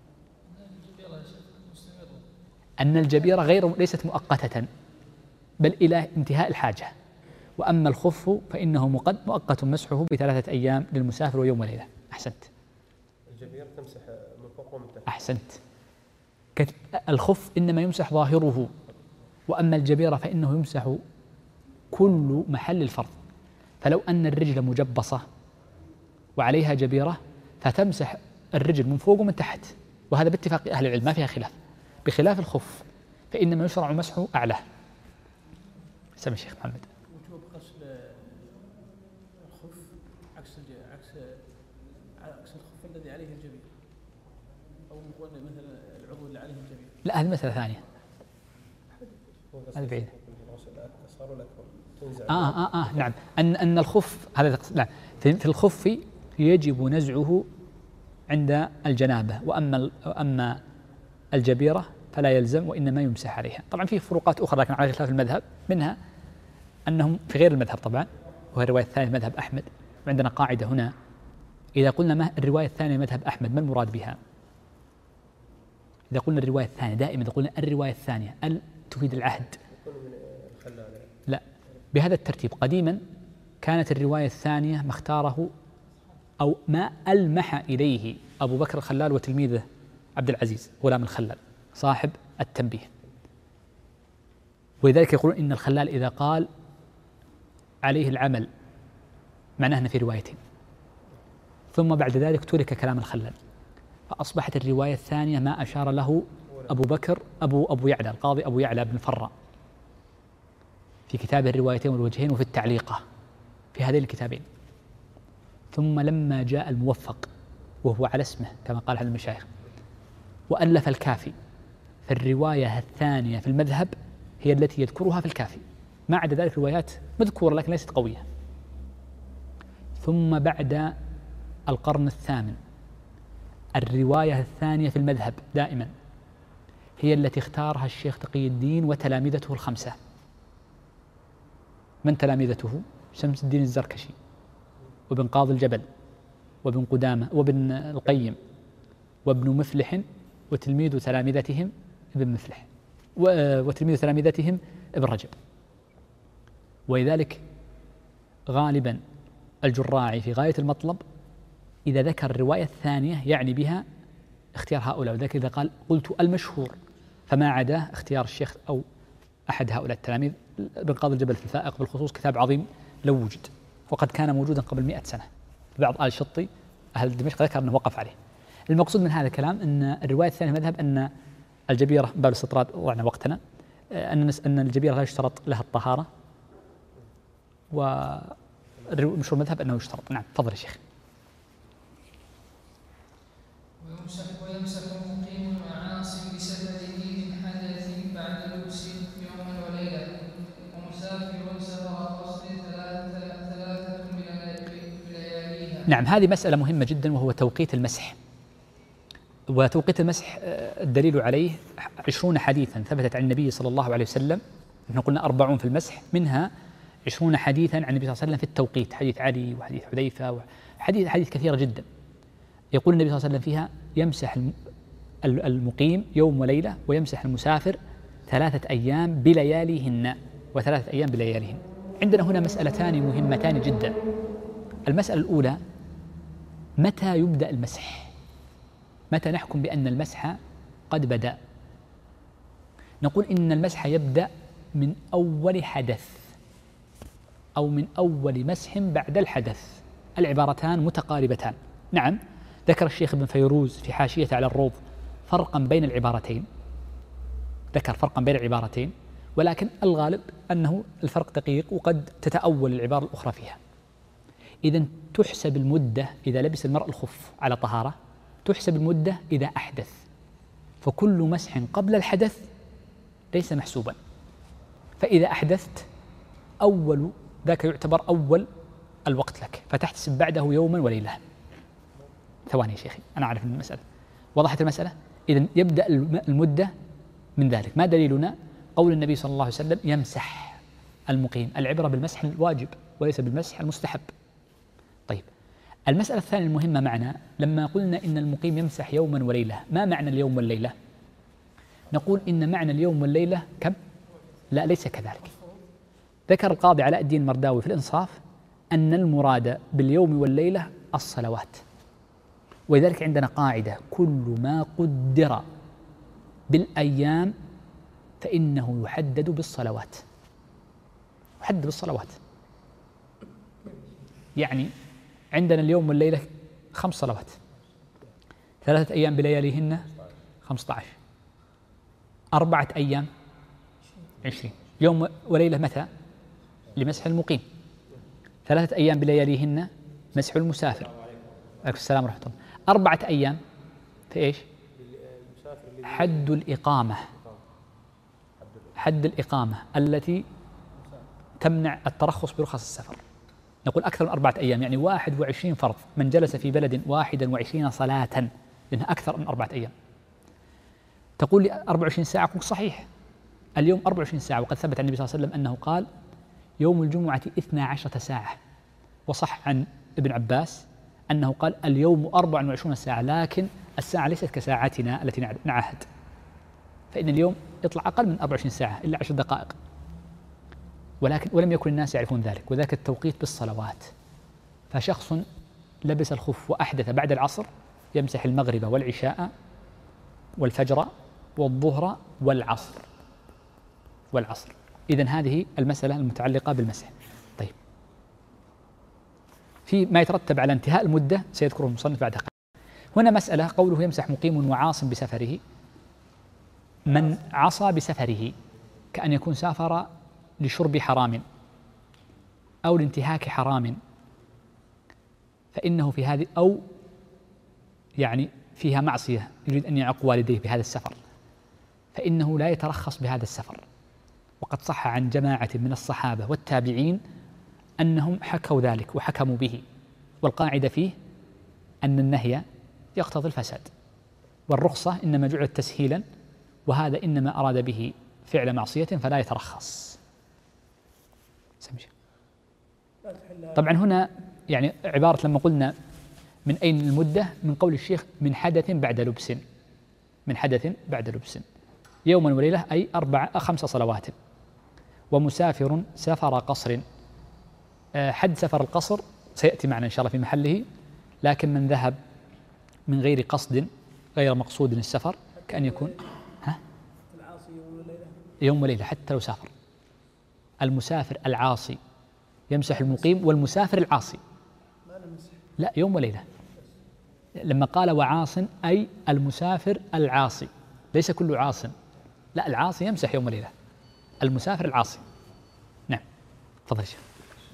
Speaker 2: أن الجبيرة غير ليست مؤقتة بل إلى انتهاء الحاجة، وأما الخف فإنه مؤقت مسحه بثلاثة أيام للمسافر ويوم وليلة. أحسنت.
Speaker 3: الجبيرة تمسح من فوق ومن تحت.
Speaker 2: أحسنت. الخف إنما يمسح ظاهره، وأما الجبيرة فإنه يمسح كل محل الفرض. فلو أن الرجل مجبصة وعليها جبيرة فتمسح الرجل من فوق ومن تحت، وهذا باتفاق أهل العلم ما فيها خلاف، بخلاف الخف فإنما يشرع مسحه أعلاه. سمي الشيخ محمد.
Speaker 6: وجوب غسل الخف عكس عكس عكس الخف الذي عليه الجبير، أو نقول مثلا العضو اللي عليه الجبير.
Speaker 2: لا هذه مسألة ثانية، هذه بعيدة. آه آه آه نعم، أن أن الخف هذا لا في الخف يجب نزعه عند الجنابة، وأما أما الجبيرة فلا يلزم وإنما يمسح عليها. طبعا فيه فروقات أخرى لكن على خلاف المذهب، منها أنهم في غير المذهب طبعا، وهي الرواية الثانية مذهب أحمد. وعندنا قاعدة هنا، إذا قلنا ما الرواية الثانية مذهب أحمد ما المراد بها؟ إذا قلنا الرواية الثانية دائما إذا قلنا الرواية الثانية ال تفيد العهد. لا بهذا الترتيب. قديما كانت الرواية الثانية ما اختاره أو ما ألمح إليه أبو بكر الخلال وتلميذه عبد العزيز غلام الخلال صاحب التنبيه. ولذلك يقولون إن الخلال إذا قال عليه العمل معناه أن في روايتين، ثم بعد ذلك ترك كلام الخلال، فأصبحت الرواية الثانية ما أشار له أبو بكر أبو أبو يعلى القاضي أبو يعلى بن فرة في كتاب الروايتين والوجهين وفي التعليقة في هذين الكتابين. ثم لما جاء الموفق وهو على اسمه كما قال أحد المشايخ وألف الكافي، فالرواية الثانية في المذهب هي التي يذكرها في الكافي، ما عدا ذلك روايات مذكورة لكن ليست قوية. ثم بعد القرن الثامن الرواية الثانية في المذهب دائما هي التي اختارها الشيخ تقي الدين وتلامذته الخمسة. من تلامذته؟ شمس الدين الزركشي وابن قاضي الجبل وابن قدامة وابن القيم وابن مفلح وتلميذ تلامذتهم ابن مفلح وتلميذ تلامذتهم ابن رجب. ولذلك غالبا الجراعي في غاية المطلب إذا ذكر الرواية الثانية يعني بها اختيار هؤلاء، وذلك إذا قال قلت المشهور فما عداه اختيار الشيخ أو أحد هؤلاء التلاميذ. ابن قاضي الجبل في الفائق بالخصوص كتاب عظيم لو وجد، وقد كان موجودا قبل مئة سنة. بعض آل شطي أهل دمشق ذكر أنه وقف عليه. المقصود من هذا الكلام أن الرواية الثانية مذهب أن الجبيرة باب الاستطراد ضعنا وقتنا أن أن الجبيرة لا يشترط لها الطهارة، ومشهور المذهب أنه يشترط. نعم تفضل يا شيخ.
Speaker 1: ويمسح ويمسح المقيم المعاصي بسببه من حدث بعد لبس يوما وليلة، ومسافر سفر قصد ثلاثة ثلاثة بلياليها.
Speaker 2: نعم هذه مسألة مهمة جدا وهو توقيت المسح. وتوقيت المسح الدليل عليه عشرون حديثا ثبتت عن النبي صلى الله عليه وسلم. نحن قلنا أربعون في المسح، منها عشرون حديثا عن النبي صلى الله عليه وسلم في التوقيت، حديث علي وحديث حذيفة وحديث حديث كثيرة جدا. يقول النبي صلى الله عليه وسلم فيها يمسح المقيم يوم وليلة ويمسح المسافر ثلاثة أيام بلياليهن وثلاثة أيام بلياليهن. عندنا هنا مسألتان مهمتان جدا. المسألة الأولى متى يبدأ المسح؟ متى نحكم بأن المسح قد بدأ؟ نقول إن المسح يبدأ من أول حدث أو من أول مسح بعد الحدث، العبارتان متقاربتان. نعم ذكر الشيخ ابن فيروز في حاشيته على الروض فرقا بين العبارتين، ذكر فرقا بين العبارتين، ولكن الغالب أنه الفرق دقيق وقد تتأول العبارة الأخرى فيها. إذن تحسب المدة إذا لبس المرء الخف على طهارة، تحسب المدة إذا أحدث، فكل مسح قبل الحدث ليس محسوبا. فإذا أحدثت أول ذاك يعتبر أول الوقت لك، فتحتسب بعده يوما وليلة. ثواني يا شيخي أنا أعرف المسألة، وضحت المسألة؟ إذن يبدأ المدة من ذلك. ما دليلنا؟ قول النبي صلى الله عليه وسلم يمسح المقيم، العبرة بالمسح الواجب وليس بالمسح المستحب. طيب المسألة الثانية المهمة معنا لما قلنا إن المقيم يمسح يوما وليلة، ما معنى اليوم والليلة؟ نقول إن معنى اليوم والليلة كم؟ لا ليس كذلك. ذكر القاضي علاء الدين المرداوي في الإنصاف أن المراد باليوم والليلة الصلوات، ولذلك عندنا قاعدة كل ما قدر بالأيام فإنه يحدد بالصلوات، يحدد بالصلوات. يعني عندنا اليوم والليلة خمس صلوات، ثلاثة أيام بلياليهن خمسة عشر، أربعة أيام عشرين، يوم وليلة متى؟ لمسح المقيم، ثلاثة أيام بلياليهن مسح المسافر. عليكم السلام ورحمة الله. أربعة أيام في إيش؟ حد الإقامة، حد الإقامة التي تمنع الترخص برخص السفر. نقول أكثر من أربعة أيام يعني واحد وعشرين فرض، من جلس في بلد واحدا وعشرين صلاة، لأنها أكثر من أربعة أيام. تقول لي أربع وعشرين ساعة، أقول صحيح اليوم أربع وعشرين ساعة، وقد ثبت عن النبي صلى الله عليه وسلم أنه قال يوم الجمعة اثنا عشرة ساعة، وصح عن ابن عباس أنه قال اليوم أربع وعشرون ساعة، لكن الساعة ليست كساعتنا التي نعهد، فإن اليوم يطلع أقل من أربع وعشرين ساعة إلا عشر دقائق، ولكن ولم يكن الناس يعرفون ذلك، وذاك التوقيت بالصلوات. فشخص لبس الخف وأحدث بعد العصر يمسح المغرب والعشاء والفجر والظهر والعصر والعصر. إذن هذه المسألة المتعلقة بالمسح. طيب، في ما يترتب على انتهاء المدة سيذكره المصنف بعد قليل. هنا مسألة، قوله يمسح مقيم وعاص بسفره. من عصى بسفره كأن يكون سافر لشرب حرام أو لانتهاك حرام، فإنه في هذه أو يعني فيها معصية يريد أن يعق والديه بهذا السفر، فإنه لا يترخص بهذا السفر. وقد صح عن جماعة من الصحابة والتابعين أنهم حكوا ذلك وحكموا به، والقاعدة فيه أن النهي يقتضي الفساد، والرخصة إنما جعلت تسهيلا، وهذا إنما أراد به فعل معصية فلا يترخص. طبعا هنا يعني عبارة لما قلنا من أين المدة، من قول الشيخ من حدث بعد لبس، من حدث بعد لبس يوما وليلة، أي أربع خمس صلوات. ومسافر سفر قصر، حد سفر القصر سيأتي معنا إن شاء الله في محله، لكن من ذهب من غير قصد غير مقصود السفر كأن يكون ها يوم وليلة حتى لو سافر. المسافر العاصي يمسح المقيم، والمسافر العاصي لا يوم وليلة. لما قال وعاص أي المسافر العاصي، ليس كل عاص، لا العاصي يمسح يوم وليلة، المسافر العاصي. نعم تفضل شيخ.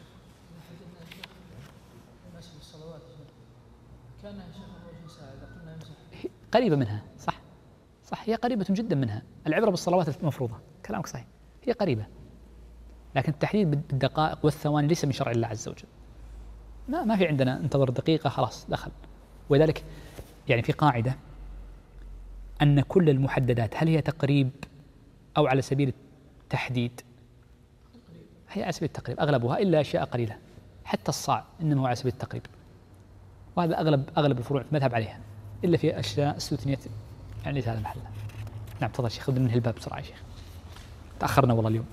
Speaker 2: قريبة منها، صح صح، هي قريبة جدا منها. العبرة بالصلوات المفروضة، كلامك صحيح، هي قريبة، لكن التحديد بالدقائق والثواني ليس من شرع الله عز وجل. ما ما في عندنا انتظر دقيقة خلاص دخل. ولذلك يعني في قاعدة أن كل المحددات هل هي تقريب أو على سبيل التحديد؟ هي على سبيل التقريب أغلبها، إلا أشياء قليلة، حتى الصاع إنما هو على سبيل التقريب، وهذا أغلب أغلب الفروع في المذهب عليها، إلا في أشياء استثنيت يعني هذا المحل. نعم تفضل شيخ، خذ منه الباب بسرعة يا شيخ، تأخرنا والله اليوم.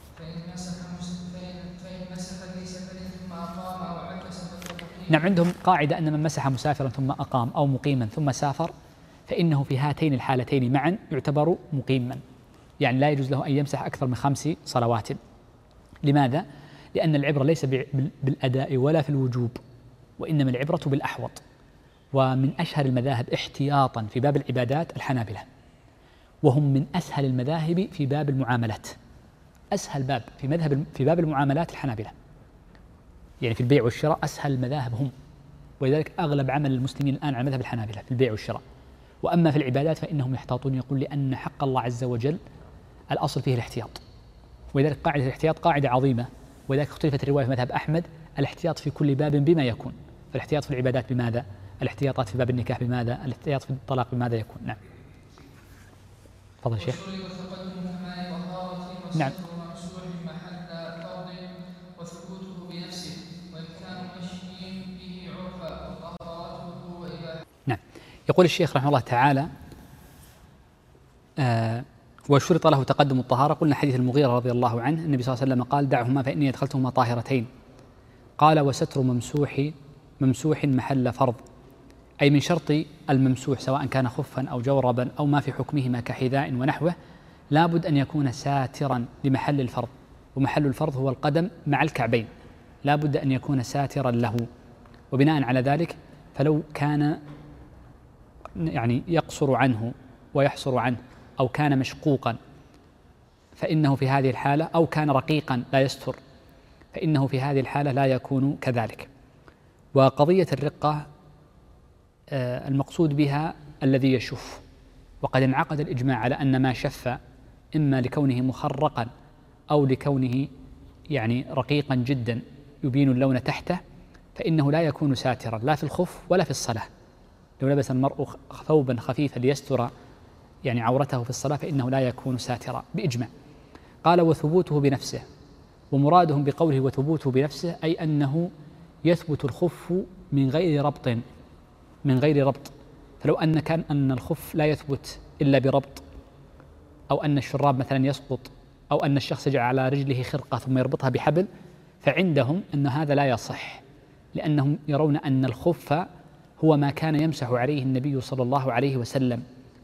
Speaker 2: نعم عندهم قاعدة أن من مسح مسافرا ثم أقام أو مقيما ثم سافر فإنه في هاتين الحالتين معا يعتبر مقيما، يعني لا يجوز له أن يمسح أكثر من خمس صلوات. لماذا؟ لأن العبرة ليس بالأداء ولا في الوجوب، وإنما العبرة بالأحوط. ومن أشهر المذاهب احتياطا في باب العبادات الحنابلة، وهم من أسهل المذاهب في باب المعاملات. أسهل باب في مذهب في باب المعاملات الحنابلة، يعني في البيع والشراء أسهل المذاهب هم، ولذلك أغلب عمل المسلمين الآن على مذهب الحنابلة في البيع والشراء. وأما في العبادات فإنهم يحتاطون، يقول لأن حق الله عز وجل الأصل فيه الاحتياط، ولذلك قاعدة الاحتياط قاعدة عظيمة. ولذلك اختلفت الرواية في مذهب أحمد، الاحتياط في كل باب بما يكون، فالاحتياط في العبادات بماذا؟ الاحتياطات في باب النكاح بماذا؟ الاحتياط في الطلاق بماذا يكون؟ نعم تفضل شيخ. نعم نعم يقول الشيخ رحمه الله تعالى آه وشرط له تقدم الطهارة. قلنا حديث المغيرة رضي الله عنه النبي صلى الله عليه وسلم قال دعهما فإني أدخلتهما طاهرتين. قال وستر ممسوح ممسوح محل فرض، أي من شرط الممسوح سواء كان خفا أو جوربا أو ما في حكمهما كحذاء ونحوه لابد أن يكون ساترا لمحل الفرض، ومحل الفرض هو القدم مع الكعبين، لابد أن يكون ساترا له. وبناء على ذلك فلو كان يعني يقصر عنه ويحصر عنه أو كان مشقوقا فإنه في هذه الحالة، أو كان رقيقا لا يستر فإنه في هذه الحالة لا يكون كذلك. وقضية الرقة المقصود بها الذي يشف، وقد انعقد الإجماع على أن ما شف إما لكونه مخرقا أو لكونه يعني رقيقا جدا يبين اللون تحته فإنه لا يكون ساترا لا في الخف ولا في الصلاة. لو لبس المرء ثوبا خفيفا ليستر يعني عورته في الصلاة فإنه لا يكون ساترا بإجماع. قال وثبوته بنفسه، ومرادهم بقوله وثبوته بنفسه أي أنه يثبت الخف من غير ربط من غير ربط فلو أن كان أن الخف لا يثبت إلا بربط، أو أن الشراب مثلا يسقط، أو أن الشخص يجعل على رجله خرقة ثم يربطها بحبل، فعندهم أن هذا لا يصح، لأنهم يرون أن الخف هو ما كان يمسح عليه النبي صلى الله عليه وسلم،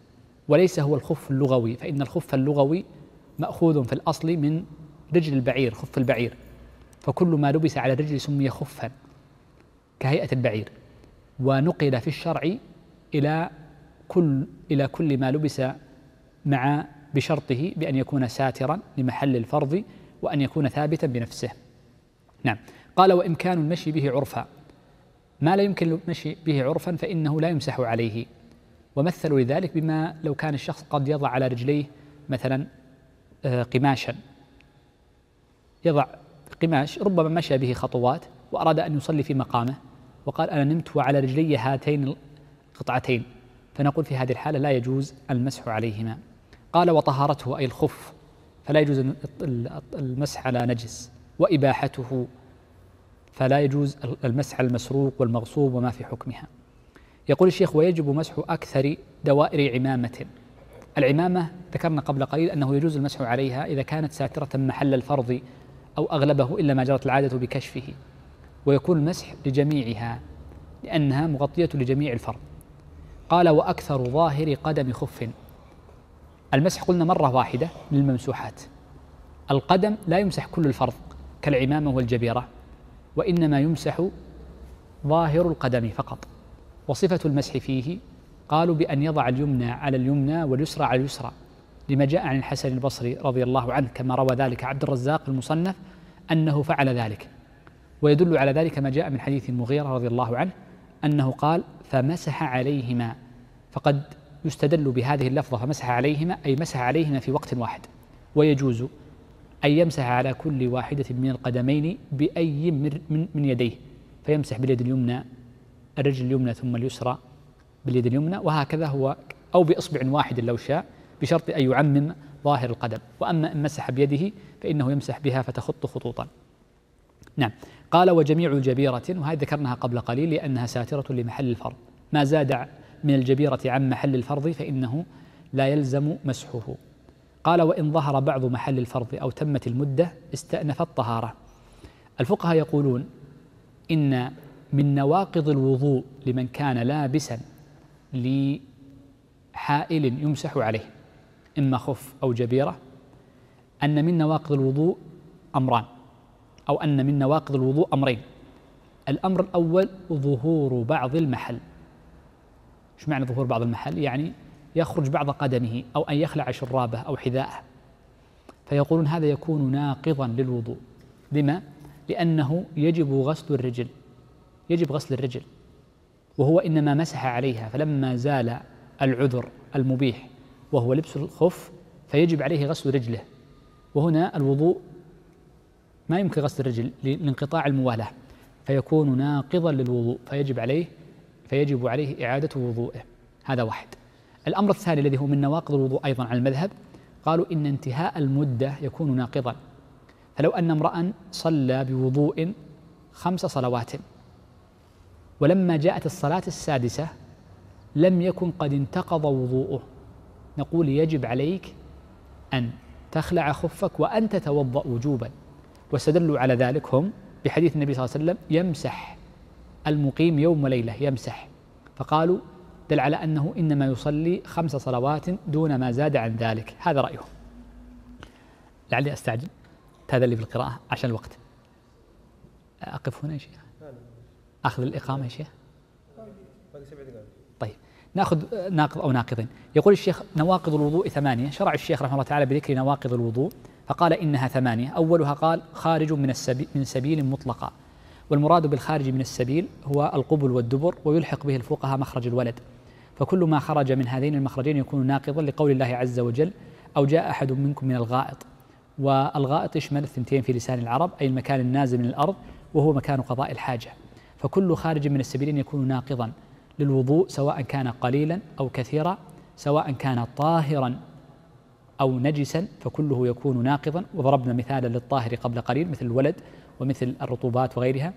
Speaker 2: وليس هو الخف اللغوي، فإن الخف اللغوي مأخوذ في الأصل من رجل البعير، خف البعير، فكل ما لبس على الرجل سمي خفا كهيئة البعير، ونقل في الشرع إلى كل إلى كل ما لبس مع بشرطه بأن يكون ساترا لمحل الفرض وأن يكون ثابتا بنفسه. نعم. قال وإمكان المشي به عرفا، ما لا يمكن المشي به عرفا فإنه لا يمسح عليه، ومثلوا لذلك بما لو كان الشخص قد يضع على رجليه مثلا قماشا، يضع قماش ربما مشى به خطوات وأراد أن يصلي في مقامه وقال أنا نمت وعلى رجلي هاتين القطعتين، فنقول في هذه الحالة لا يجوز المسح عليهما. قال وطهارته أي الخف، فلا يجوز المسح على نجس، وإباحته فلا يجوز المسح على المسروق والمغصوب وما في حكمها. يقول الشيخ ويجب مسح أكثر دوائر عمامة. العمامة ذكرنا قبل قليل أنه يجوز المسح عليها إذا كانت ساترة محل الفرض أو أغلبه إلا ما جرت العادة بكشفه، ويكون المسح لجميعها لأنها مغطية لجميع الفرض. قال وأكثر ظاهر قدم خف، المسح قلنا مرة واحدة للممسوحات، القدم لا يمسح كل الفرض كالعمامة والجبيرة، وإنما يمسح ظاهر القدم فقط. وصفة المسح فيه قالوا بأن يضع اليمنى على اليمنى واليسرى على اليسرى، لما جاء عن الحسن البصري رضي الله عنه كما روى ذلك عبد الرزاق المصنف أنه فعل ذلك، ويدل على ذلك ما جاء من حديث المغيرة رضي الله عنه أنه قال فمسح عليهما، فقد يستدل بهذه اللفظة فمسح عليهما أي مسح عليهما في وقت واحد. ويجوز أن يمسح على كل واحدة من القدمين بأي من, من يديه، فيمسح باليد اليمنى الرجل اليمنى ثم اليسرى باليد اليمنى، وهكذا هو، أو بإصبع واحد لو شاء، بشرط أن يعمم ظاهر القدم. وأما إن مسح بيده فإنه يمسح بها فتخط خطوطا. نعم. قال وجميع الجبيرة، وهذه ذكرناها قبل قليل لأنها ساترة لمحل الفرض، ما زاد من الجبيرة عن محل الفرض فإنه لا يلزم مسحه. قال وإن ظهر بعض محل الفرض أو تمت المدة استأنف الطهارة. الفقهاء يقولون إن من نواقض الوضوء لمن كان لابسا لحائل يمسح عليه إما خف أو جبيرة أن من نواقض الوضوء أمران، أو أن من نواقض الوضوء أمرين. الأمر الأول ظهور بعض المحل. إيش معنى ظهور بعض المحل؟ يعني يخرج بعض قدمه أو أن يخلع شرابه أو حذاءه، فيقولون هذا يكون ناقضا للوضوء. لما؟ لأنه يجب غسل الرجل، يجب غسل الرجل، وهو إنما مسح عليها، فلما زال العذر المبيح وهو لبس الخف فيجب عليه غسل رجله، وهنا الوضوء ما يمكن غسل الرجل لانقطاع الموالاة، فيكون ناقضا للوضوء، فيجب عليه فيجب عليه إعادة وضوءه. هذا واحد. الأمر الثاني الذي هو من نواقض الوضوء أيضا على المذهب، قالوا إن انتهاء المدة يكون ناقضا. فلو أن امرأ صلى بوضوء خمس صلوات ولما جاءت الصلاة السادسة لم يكن قد انتقض وضوءه، نقول يجب عليك أن تخلع خفك وأن تتوضأ وجوبا. واستدلوا على ذلك هم بحديث النبي صلى الله عليه وسلم يمسح المقيم يوم وليلة، يمسح، فقالوا دل على أنه إنما يصلي خمس صلوات دون ما زاد عن ذلك. هذا رأيهم. لعلي أستعجل هذا اللي في القراءة عشان الوقت. أقف هنا يا شيخ، أخذ الإقامة يا شيخ. طيب نأخذ ناقض أو ناقضين. يقول الشيخ نواقض الوضوء ثمانية. شرع الشيخ رحمه الله تعالى بذكر نواقض الوضوء فقال إنها ثمانية. أولها قال خارج من السبيل من سبيل مطلقة، والمراد بالخارج من السبيل هو القبل والدبر، ويلحق به الفقهاء مخرج الولد، فكل ما خرج من هذين المخرجين يكون ناقضا لقول الله عز وجل أو جاء أحد منكم من الغائط. والغائط يشمل الثنتين في لسان العرب أي المكان النازل من الأرض وهو مكان قضاء الحاجة، فكل خارج من السبيلين يكون ناقضا للوضوء سواء كان قليلا أو كثيرا، سواء كان طاهرا أو نجسا، فكله يكون ناقضا. وضربنا مثالا للطاهر قبل قليل مثل الولد ومثل الرطوبات وغيرها.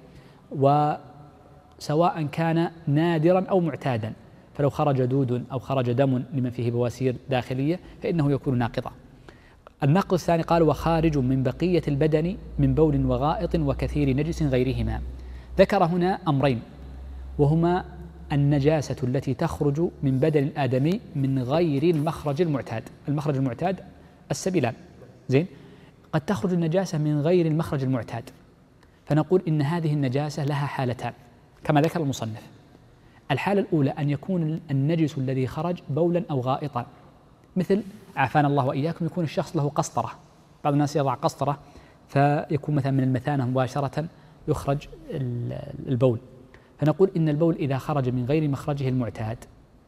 Speaker 2: وسواء كان نادرا أو معتادا، فلو خرج دود أو خرج دم لمن فيه بواسير داخلية فإنه يكون ناقضا. النقض الثاني قال وخارج من بقية البدن من بول وغائط وكثير نجس غيرهما. ذكر هنا أمرين، وهما النجاسة التي تخرج من بدن الآدمي من غير المخرج المعتاد. المخرج المعتاد السبيلان، زين، قد تخرج النجاسة من غير المخرج المعتاد، فنقول إن هذه النجاسة لها حالتان كما ذكر المصنف. الحالة الأولى أن يكون النجس الذي خرج بولا أو غائطا، مثل عافانا الله وإياكم يكون الشخص له قسطرة، بعض الناس يضع قسطرة فيكون مثلا من المثانة مباشرة يخرج البول، فنقول إن البول إذا خرج من غير مخرجه المعتاد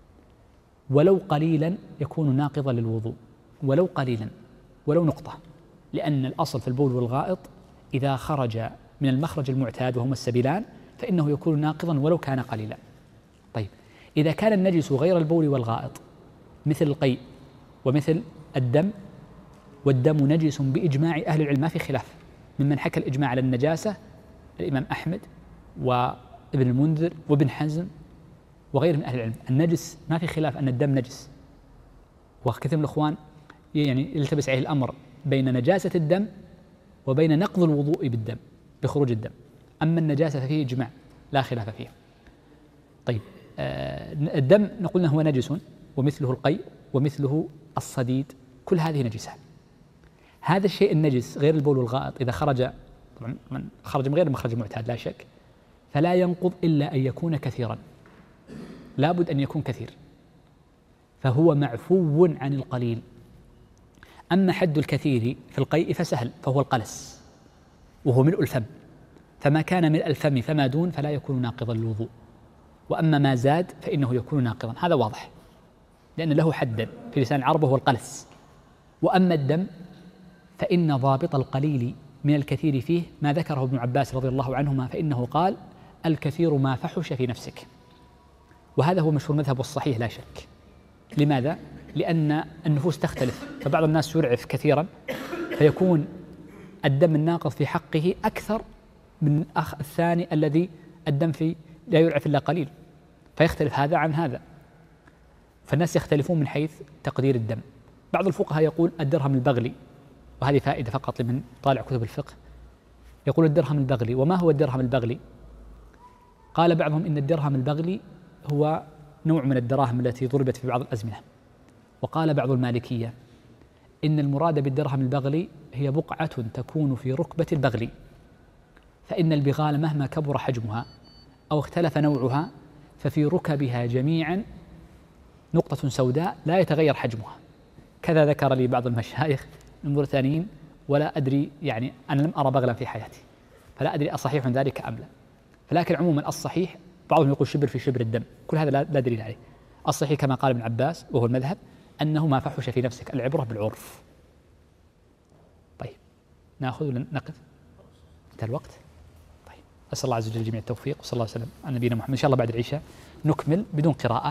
Speaker 2: ولو قليلا يكون ناقضا للوضوء، ولو قليلا ولو نقطة، لأن الأصل في البول والغائط إذا خرج من المخرج المعتاد وهما السبيلان فإنه يكون ناقضا ولو كان قليلا. طيب إذا كان النجس غير البول والغائط مثل القيء ومثل الدم، والدم نجس بإجماع أهل العلم ما في خلاف، ممن حكى الإجماع على النجاسة الإمام أحمد وابن المنذر وابن حزم وغير من أهل العلم، النجس ما في خلاف أن الدم نجس، وكثير من الإخوان يعني يلتبس عليه الأمر بين نجاسة الدم وبين نقض الوضوء بالدم بخروج الدم، أما النجاسة ففيه إجماع لا خلاف فيه. طيب آه الدم نقول هو نجس ومثله القيء ومثله الصديد، كل هذه نجسات. هذا الشيء النجس غير البول والغائط إذا خرج، طبعا من خرج من غير المخرج المعتاد لا شك، فلا ينقض إلا أن يكون كثيرا، لابد أن يكون كثير، فهو معفو عن القليل. أما حد الكثير في القيء فسهل، فهو القلس وهو ملء الفم، فما كان ملء الفم فما دون فلا يكون ناقضا للوضوء، وأما ما زاد فإنه يكون ناقضا، هذا واضح لأن له حدا في لسان العرب وهو القلس. وأما الدم فإن ضابط القليل من الكثير فيه ما ذكره ابن عباس رضي الله عنهما، فإنه قال الكثير ما فحش في نفسك، وهذا هو مشهور المذهب والصحيح لا شك. لماذا؟ لأن النفوس تختلف، فبعض الناس يرعف كثيرا فيكون الدم الناقض في حقه أكثر من أخ الثاني الذي الدم فيه لا يرعف إلا قليل، فيختلف هذا عن هذا، فالناس يختلفون من حيث تقدير الدم. بعض الفقهاء يقول الدرهم البغلي، وهذه فائدة فقط لمن طالع كتب الفقه، يقول الدرهم البغلي. وما هو الدرهم البغلي؟ قال بعضهم إن الدرهم البغلي هو نوع من الدراهم التي ضربت في بعض الأزمنة، وقال بعض المالكية إن المراد بالدرهم البغلي هي بقعة تكون في ركبة البغل، فإن البغال مهما كبر حجمها أو اختلف نوعها ففي ركبها جميعا نقطة سوداء لا يتغير حجمها. كذا ذكر لي بعض المشايخ الموريتانيين، ولا أدري، يعني أنا لم أرى بغلا في حياتي فلا أدري أصحيح ذلك أم لا، فلكن عموما الصحيح بعضهم يقول شبر في شبر الدم، كل هذا لا دليل عليه. الصحيح كما قال ابن عباس وهو المذهب أنه ما فحش في نفسك، العبرة بالعرف. طيب نأخذ ولا نقف؟ انتهى الوقت. طيب أسأل الله عز وجل جميع التوفيق، وصلى الله وسلم على نبينا محمد. إن شاء الله بعد العشاء نكمل بدون قراءة.